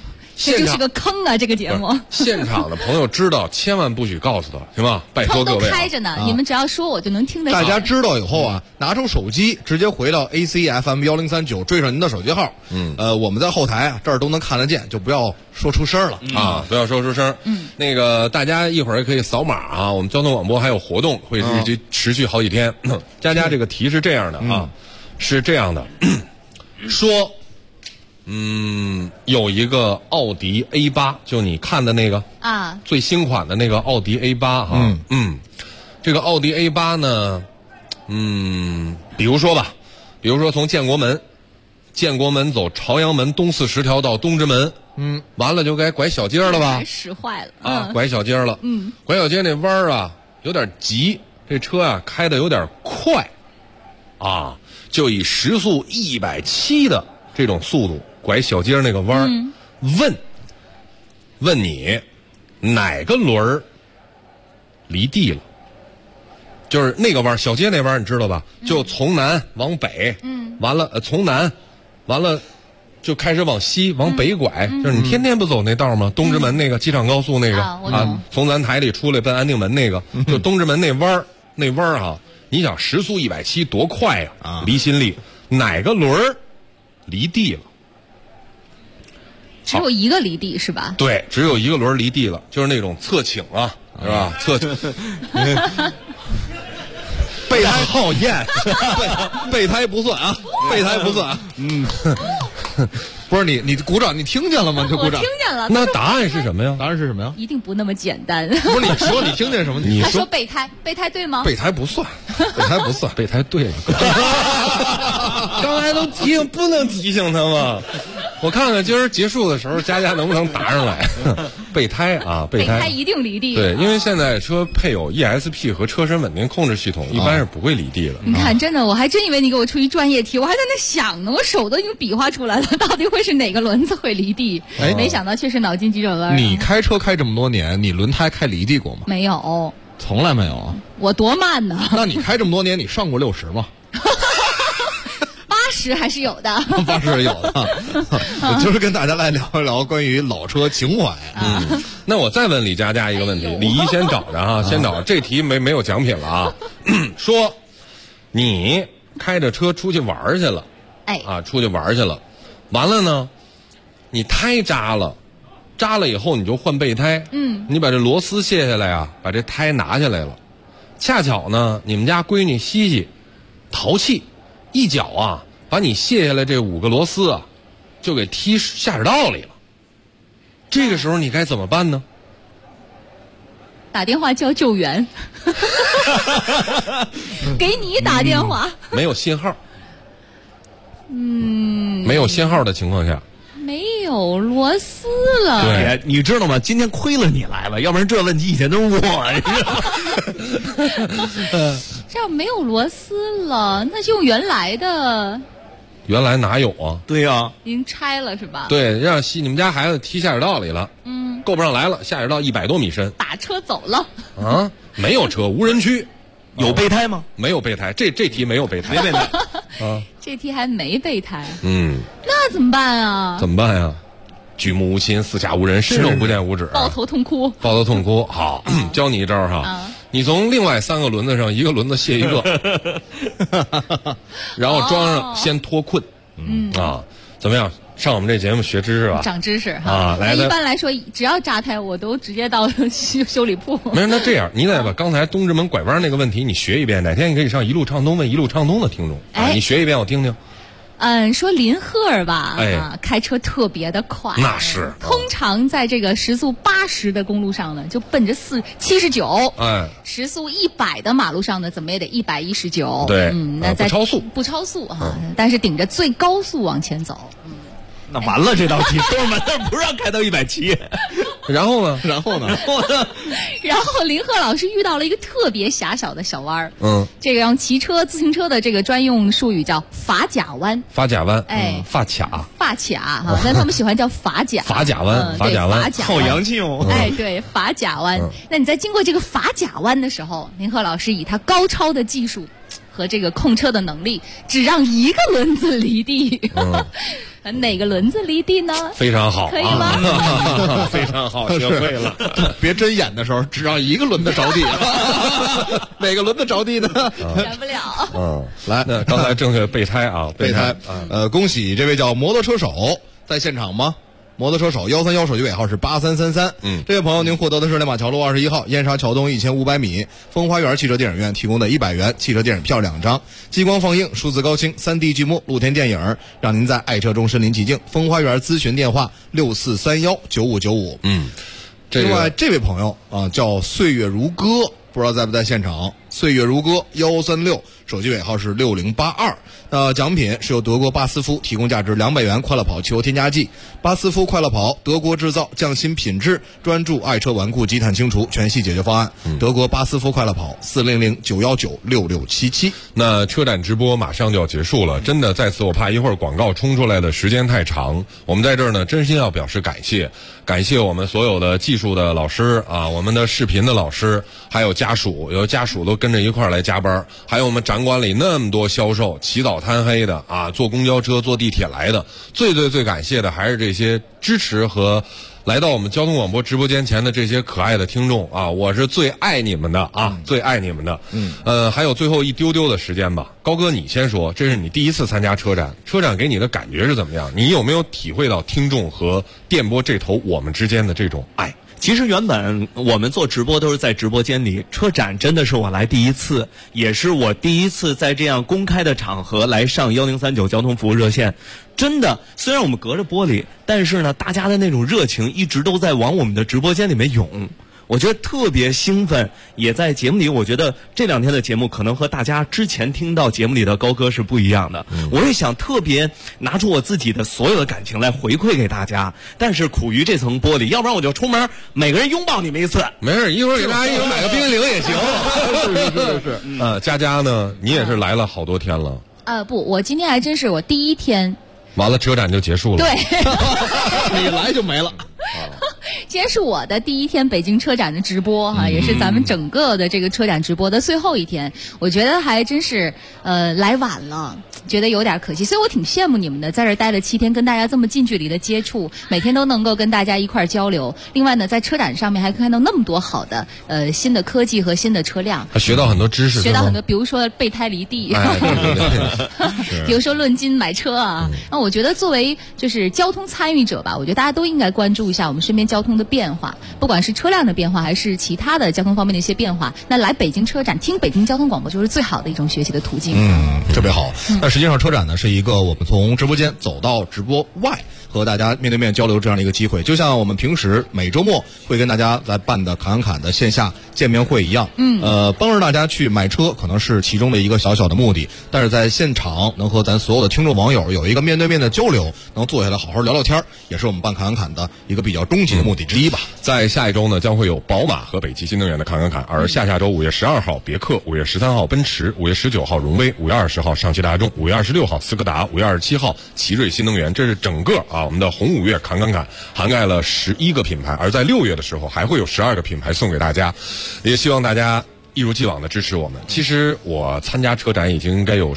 这就是个坑啊！这个节目， 现场的朋友知道，千万不许告诉他，行吧？拜托各位、 都开着呢，你们只要说，我就能听得见。 大家知道以后啊，拿出手机直接回到 ACFM1039，缀上您的手机号。我们在后台啊，这儿都能看得见，就不要说出声了啊，不要说出声。那个大家一会儿可以扫码啊，我们交通广播还有活动会一直持续好几天。佳佳，这个题是这样的啊，是这样的，说。有一个奥迪 A8，就你看的那个啊， 最新款的那个奥迪 A8 哈，这个奥迪 A8 呢，比如说从建国门走朝阳门东40条到东直门，完了就该拐小街了吧？ 使坏了啊，拐小街了，拐小街那弯儿啊有点急，这车啊开的有点快，啊，就以时速170的这种速度。拐小街那个弯儿，问你哪个轮儿离地了？就是那个弯，小街那弯，你知道吧？就从南往北，完了从南，完了就开始往西往北拐，就是你天天不走那道吗？东直门那个机场高速那个啊，从咱台里出来奔安定门那个，就东直门那弯儿啊，你想时速170多快呀？离心力哪个轮儿离地了？ 只有一个离地是吧？ 对，只有一个轮离地了，就是那种侧倾啊，是吧？侧倾， 备胎好验，备胎不算啊，备胎不算啊。不是你鼓掌，你听见了吗？就鼓掌。 我听见了。 那答案是什么呀？ 答案是什么呀？ 一定不那么简单。 不是你说你听见什么？ 他说备胎对吗？ 备胎不算，备胎不算， 备胎对了。刚才都提醒不能提醒他吗？我看看今儿结束的时候，佳佳能不能答上来？备胎啊， 备胎一定离地。 对，因为现在车配有 ESP 和车身稳定控制系统，一般是不会离地的。 你看，真的，我还真以为你给我出一专业题，我还在那想呢，我手都已经比划出来了，到底会是哪个轮子会离地？没想到确实脑筋急转弯。 你开车开这么多年，你轮胎开离地过吗？ 没有， 从来没有啊。 我多慢呢？ 那你开这么多年，你上过60吗 ？80还是有的 ，80有的。就是跟大家来聊一聊关于老车情怀。 那我再问李佳佳一个问题，李一先找着啊，先找这题没有奖品了啊。说你开着车出去玩去了，出去玩去了，完了呢，你胎扎了以后你就换备胎，你把这螺丝卸下来啊，把这胎拿下来了，恰巧呢，你们家闺女西西淘气，一脚啊。把你卸下来这5个螺丝啊，就给踢下水道里了。这个时候你该怎么办呢？ 打电话叫救援，给你打电话。 没有信号。没有信号的情况下。 没有螺丝了。 对，你知道吗？今天亏了你来了，要不然这问题以前都是我。 这样没有螺丝了，那就用原来的。 原来哪有啊？ 对呀， 已经拆了是吧？ 对，让你们家孩子踢下水道里了，够不上来了，下水道100多米深， 打车走了。 啊，没有车，无人区， 有备胎吗？ 没有备胎，这题没有备胎， 没备胎啊， 这题还没备胎，那怎么办啊？ 怎么办呀？举目无亲，四下无人，伸手不见五指， 抱头痛哭。 抱头痛哭。好，教你一招哈，你从另外3个轮子上一个轮子卸一个，然后装上，先脱困。怎么样？上我们这节目学知识吧， 长知识啊！来， 一般来说，只要扎胎，我都直接到修理铺。 没事，那这样，你得把刚才东直门拐弯那个问题你学一遍。哪天你可以上一路畅通问一路畅通的听众，你学一遍我听听。 说林赫儿吧，开车特别的快， 那是通常在这个时速80的公路上呢，就奔着79，时速100的马路上呢，怎么也得119， 对， 那在不超速啊，但是顶着最高速往前走。 那完了，这道题东门那不让开到170。 然后呢？ 然后林赫老师遇到了一个特别狭小的小弯儿，这个用骑车、自行车的这个专用术语叫法甲弯。 法甲弯，发卡哈，但他们喜欢叫法甲。 法甲弯，法甲弯， 好洋气哦。 对，法甲弯。那你在经过这个法甲弯的时候，林赫老师以他高超的技术， 和这个控车的能力，只让一个轮子离地。哪个轮子离地呢？ 非常好， 可以吗？ 非常好，学会了。 别真演的时候只让一个轮子着地，哪个轮子着地呢？ 染不了。 来， 那刚才正确备胎啊， 备胎。恭喜这位叫摩托车手在现场吗？摩托车手131手机尾号是8333。这位朋友，您获得的是亮马桥路21号燕莎桥东1500米风花园汽车电影院提供的100元汽车电影票2张，激光放映、数字高清、3D 剧目、露天电影，让您在爱车中身临其境。风花园咨询电话64319595。另外这位朋友叫岁月如歌，不知道在不在现场。岁月如歌1136手机尾号是6082。奖品是由德国巴斯夫提供价值200元快乐跑汽油添加剂。巴斯夫快乐跑，德国制造，匠心品质，专注爱车顽固积碳清除全系解决方案。德国巴斯夫快乐跑400-919-6677。 那车展直播马上就要结束了，真的在此我怕一会儿广告冲出来的时间太长，我们在这儿呢真心要表示感谢我们所有的技术的老师啊，我们的视频的老师，还有家属，有家属都跟着一块儿来加班，还有我们展馆里那么多销售起早贪黑的啊，坐公交车坐地铁来的，最感谢的还是这些支持和来到我们交通广播直播间前的这些可爱的听众啊，我是最爱你们的啊，最爱你们的。还有最后一丢丢的时间吧，高哥你先说，这是你第一次参加车展，车展给你的感觉是怎么样？你有没有体会到听众和电波这头我们之间的这种爱？ 其实原本我们做直播都是在直播间里，车展真的是我来第一次，也是我第一次在这样公开的场合来上1039交通服务热线。真的，虽然我们隔着玻璃，但是呢，大家的那种热情一直都在往我们的直播间里面涌。我觉得特别兴奋，也在节目里，我觉得这2天的节目可能和大家之前听到节目里的高歌是不一样的。我也想特别拿出我自己的所有的感情来回馈给大家，但是苦于这层玻璃，要不然我就出门每个人拥抱你们一次。 没事，一会儿给大家一人买个冰淇淋也行。是。佳佳呢，你也是来了好多天了。 不，我今天还真是我第一天。 完了，车展就结束了。 对， 你来就没了。 今天是我的第一天北京车展的直播哈，也是咱们整个的这个车展直播的最后一天。我觉得还真是来晚了，觉得有点可惜，所以我挺羡慕你们的，在这儿待了7天，跟大家这么近距离的接触，每天都能够跟大家一块儿交流。另外呢，在车展上面还看到那么多好的新的科技和新的车辆， 还学到很多知识， 学到很多，比如说备胎离地，比如说论斤买车啊。那我觉得作为就是交通参与者吧，我觉得大家都应该关注一下我们身边交通的变化，不管是车辆的变化还是其他的交通方面的一些变化。那来北京车展听北京交通广播就是最好的一种学习的途径。 特别好。那实际上车展呢是一个我们从直播间走到直播外和大家面对面交流这样的一个机会，就像我们平时每周末会跟大家来办的侃侃的线下见面会一样。帮着大家去买车可能是其中的一个小小的目的，但是在现场能和咱所有的听众网友有一个面对面的交流，能坐下来好好聊聊天，也是我们办侃侃的一个比较终极的目的之一吧。 在下一周呢，将会有宝马和北汽新能源的侃侃，而下下周5月12号别克，5月13号奔驰，5月19号荣威，5月20号上汽大众，5月26号斯柯达，5月27号奇瑞新能源。这是整个我们的红5月侃涵盖了11个品牌，而在6月的时候还会有12个品牌送给大家，也希望大家一如既往的支持我们。其实我参加车展已经应该有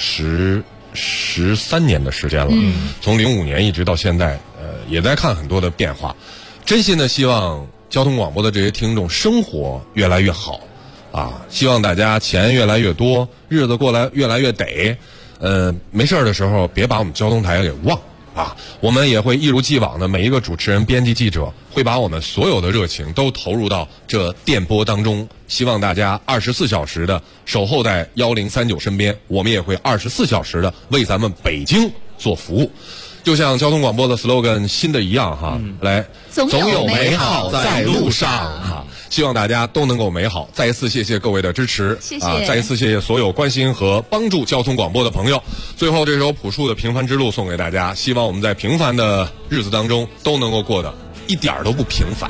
13年的时间了，从05年一直到现在，也在看很多的变化。真心的希望交通广播的这些听众生活越来越好啊！希望大家钱越来越多，日子过来越来越得。没事的时候别把我们交通台给忘啊！我们也会一如既往的，每一个主持人、编辑、记者会把我们所有的热情都投入到这电波当中。希望大家24小时的守候在1039身边，我们也会24小时的为咱们北京做服务。就像交通广播的 slogan 新的一样哈，来，总有美好在路上哈。希望大家都能够美好。再一次谢谢各位的支持， 谢谢再一次谢谢所有关心和帮助交通广播的朋友。最后这首朴树的《平凡之路》送给大家，希望我们在平凡的日子当中都能够过得一点都不平凡。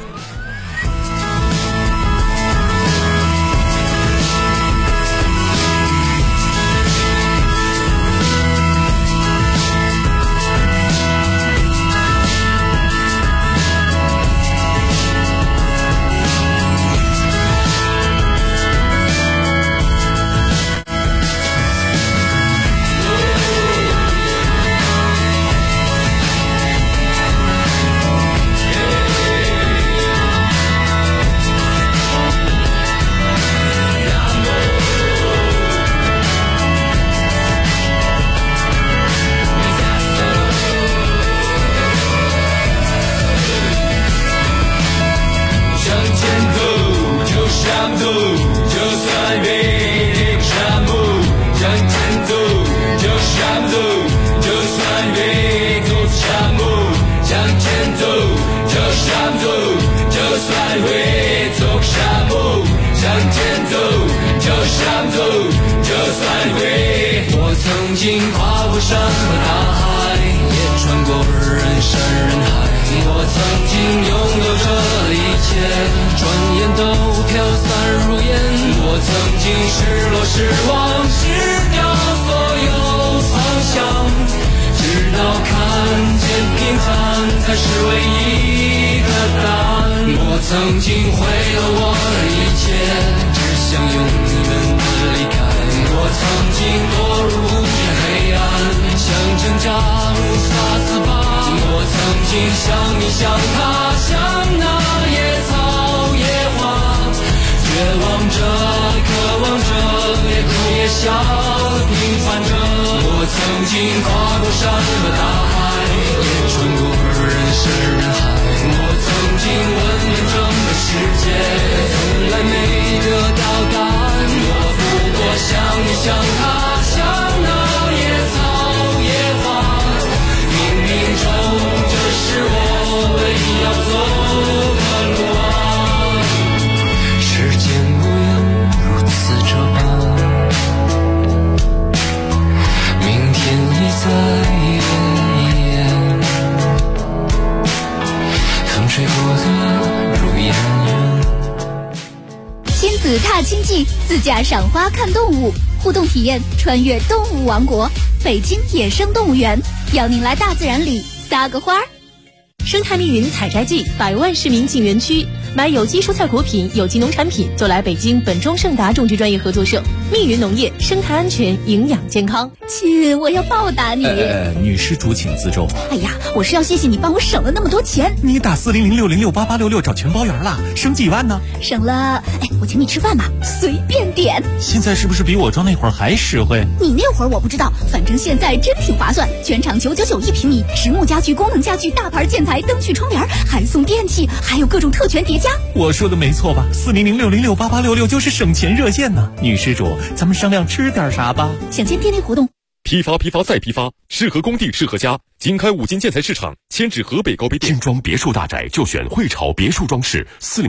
走，就算越过沙漠，向前走，就是沙漠走，就算越过沙漠，向前走，就是沙漠走，就算越过沙漠，向前走，就是沙漠走，就算越。我曾经跨过山和大海，也穿过人山人海。我曾经拥有着一切，转眼都飘散如烟。我曾经失落失望失掉所有方向，直到看见平凡才是唯一的答案。我曾经毁了我的一切，只想永远的离开。我曾经堕入无边黑暗，想挣扎无法自拔。我曾经像你像他像那野草野花，绝望着渴望着也哭也笑平凡着。我曾经跨过山和大海，也穿过人山人海。我曾经问遍整个世界，从来没得到答案。我不过像你像他像那野草野花，冥冥中这是我唯一要走的路啊。时间无言如此这般，明天已在眼前，风吹过的如烟云。 亲子踏青记，自驾赏花看动物，互动体验穿越动物王国。北京野生动物园邀您来大自然里撒个花儿。 生态密云采摘季，100万市民进园区，买有机蔬菜果品、有机农产品就来北京本庄盛达种植专业合作社。密云农业，生态安全，营养健康。 亲，我要报答你。 女施主请自重。 哎呀，我是要谢谢你帮我省了那么多钱。 你打400606866找全包圆了，省几万呢？ 省了，我请你吃饭吧，随便点。 现在是不是比我装那会儿还实惠？ 你那会儿我不知道，反正现在真挺划算，全场999一平米，实木家具、功能家具、大牌建材、灯具、窗帘，还送电器，还有各种特权叠加。 我说的没错吧？400606866就是省钱热线呢。女施主，咱们商量吃点啥吧？ 想见店内活动。 批发再批发，适合工地适合家。经开5金建材市场，迁至河北高碑店。 精装别墅大宅就选汇潮别墅装饰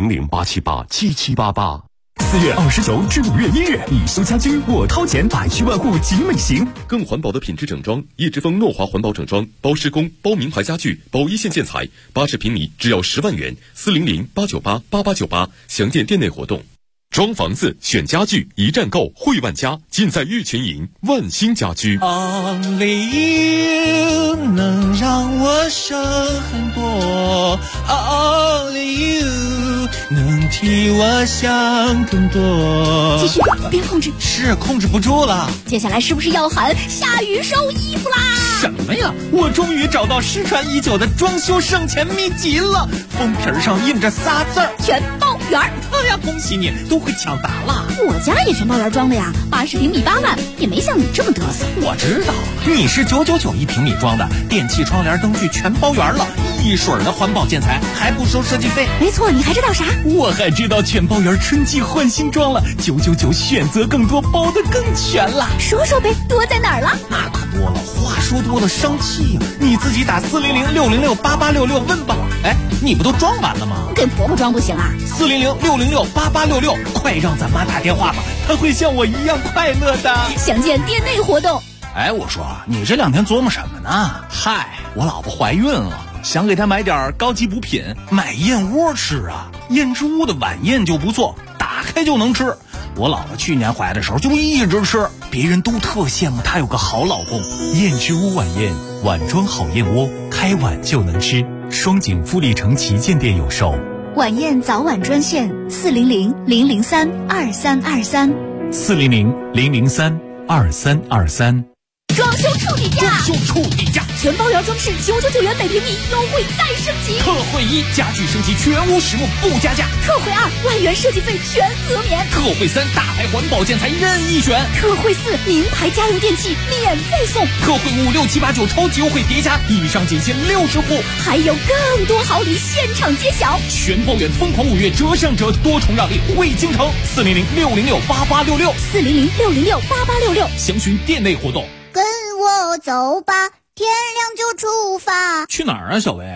，400-878-7788。4月29至5月1日，你修家居我掏钱，百区万户集美行。 更环保的品质整装，叶之峰诺华环保整装，包施工，包名牌家具，包一线建材，80平米只要10万元，400-898-8898，详见店内活动。装房子选家具一站购，汇万家尽在玉泉营万兴家居。 Only you 能让我省很多 ，Only you 能替我想更多。 继续，别控制， 是控制不住了。 接下来是不是要喊下雨收衣服啦？ 什么呀？我终于找到失传已久的装修省钱秘籍了，封皮上印着仨字儿： 全包圆。 哎呀，恭喜你，都会抢答了。 我家也全包圆装的呀，80平米8万，也没像你这么嘚瑟。 我知道，你是999一平米装的，电器、窗帘、灯具全包圆了，一水儿的环保建材，还不收设计费。 没错，你还知道啥？ 我还知道全包圆春季换新装了，999选择更多，包得更全了。 说说呗，多在哪儿了？ 那可多了，话说多了生气呀！你自己打400-606-8866问吧。哎，你不都装完了吗？ 给婆婆装不行啊 ？400-606-8866，快让咱妈打电话吧，她会像我一样快乐的。 详见店内活动。 哎，我说你这2天琢磨什么呢？嗨，我老婆怀孕了，想给她买点高级补品，买燕窝吃啊。燕之屋的晚宴就不错，打开就能吃。我姥姥去年怀的时候就一直吃，别人都特羡慕她有个好老公。 燕之屋晚宴，碗装好燕窝，开碗就能吃。双井富力城旗舰店有售。 晚宴早晚专线400-003-2323。 400-003-2323。 装修处底价， 装修处底价， 全包圆装饰999元每平米，优惠再升级。 特惠1，家具升级全屋实木不加价。 特惠2，外援设计费全额免。 特惠3，大牌环保建材任意选。 特惠4，名牌家用电器免费送。 特惠5、6、7、8、9超级优惠叠加，以上仅限60户， 还有更多好礼现场揭晓。 全包圆疯狂5月折上折，多重让利惠京城，400-606-8866，400-606-8866，详询店内活动。 跟我走吧，天亮就出发。 去哪儿啊，小薇？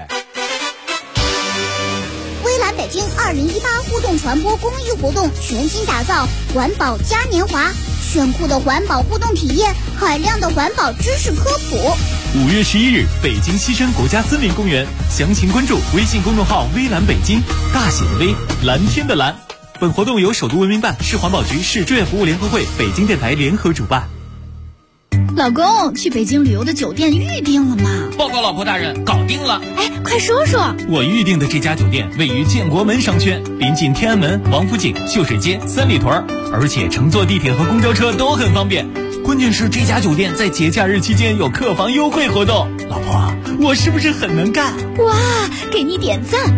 微蓝北京2018互动传播公益活动全新打造环保嘉年华，炫酷的环保互动体验，海量的环保知识科普。 5月11日，北京西山国家森林公园，详情关注微信公众号“微蓝北京”，大写的微，蓝天的蓝。本活动由首都文明办、市环保局、市志愿服务联合会、北京电台联合主办。 老公，去北京旅游的酒店预定了吗？ 报告老婆大人，搞定了。 哎，快说说。 我预定的这家酒店位于建国门商圈，临近天安门、王府井、秀水街、三里屯，而且乘坐地铁和公交车都很方便。关键是这家酒店在节假日期间有客房优惠活动。老婆，我是不是很能干？ 哇，给你点赞！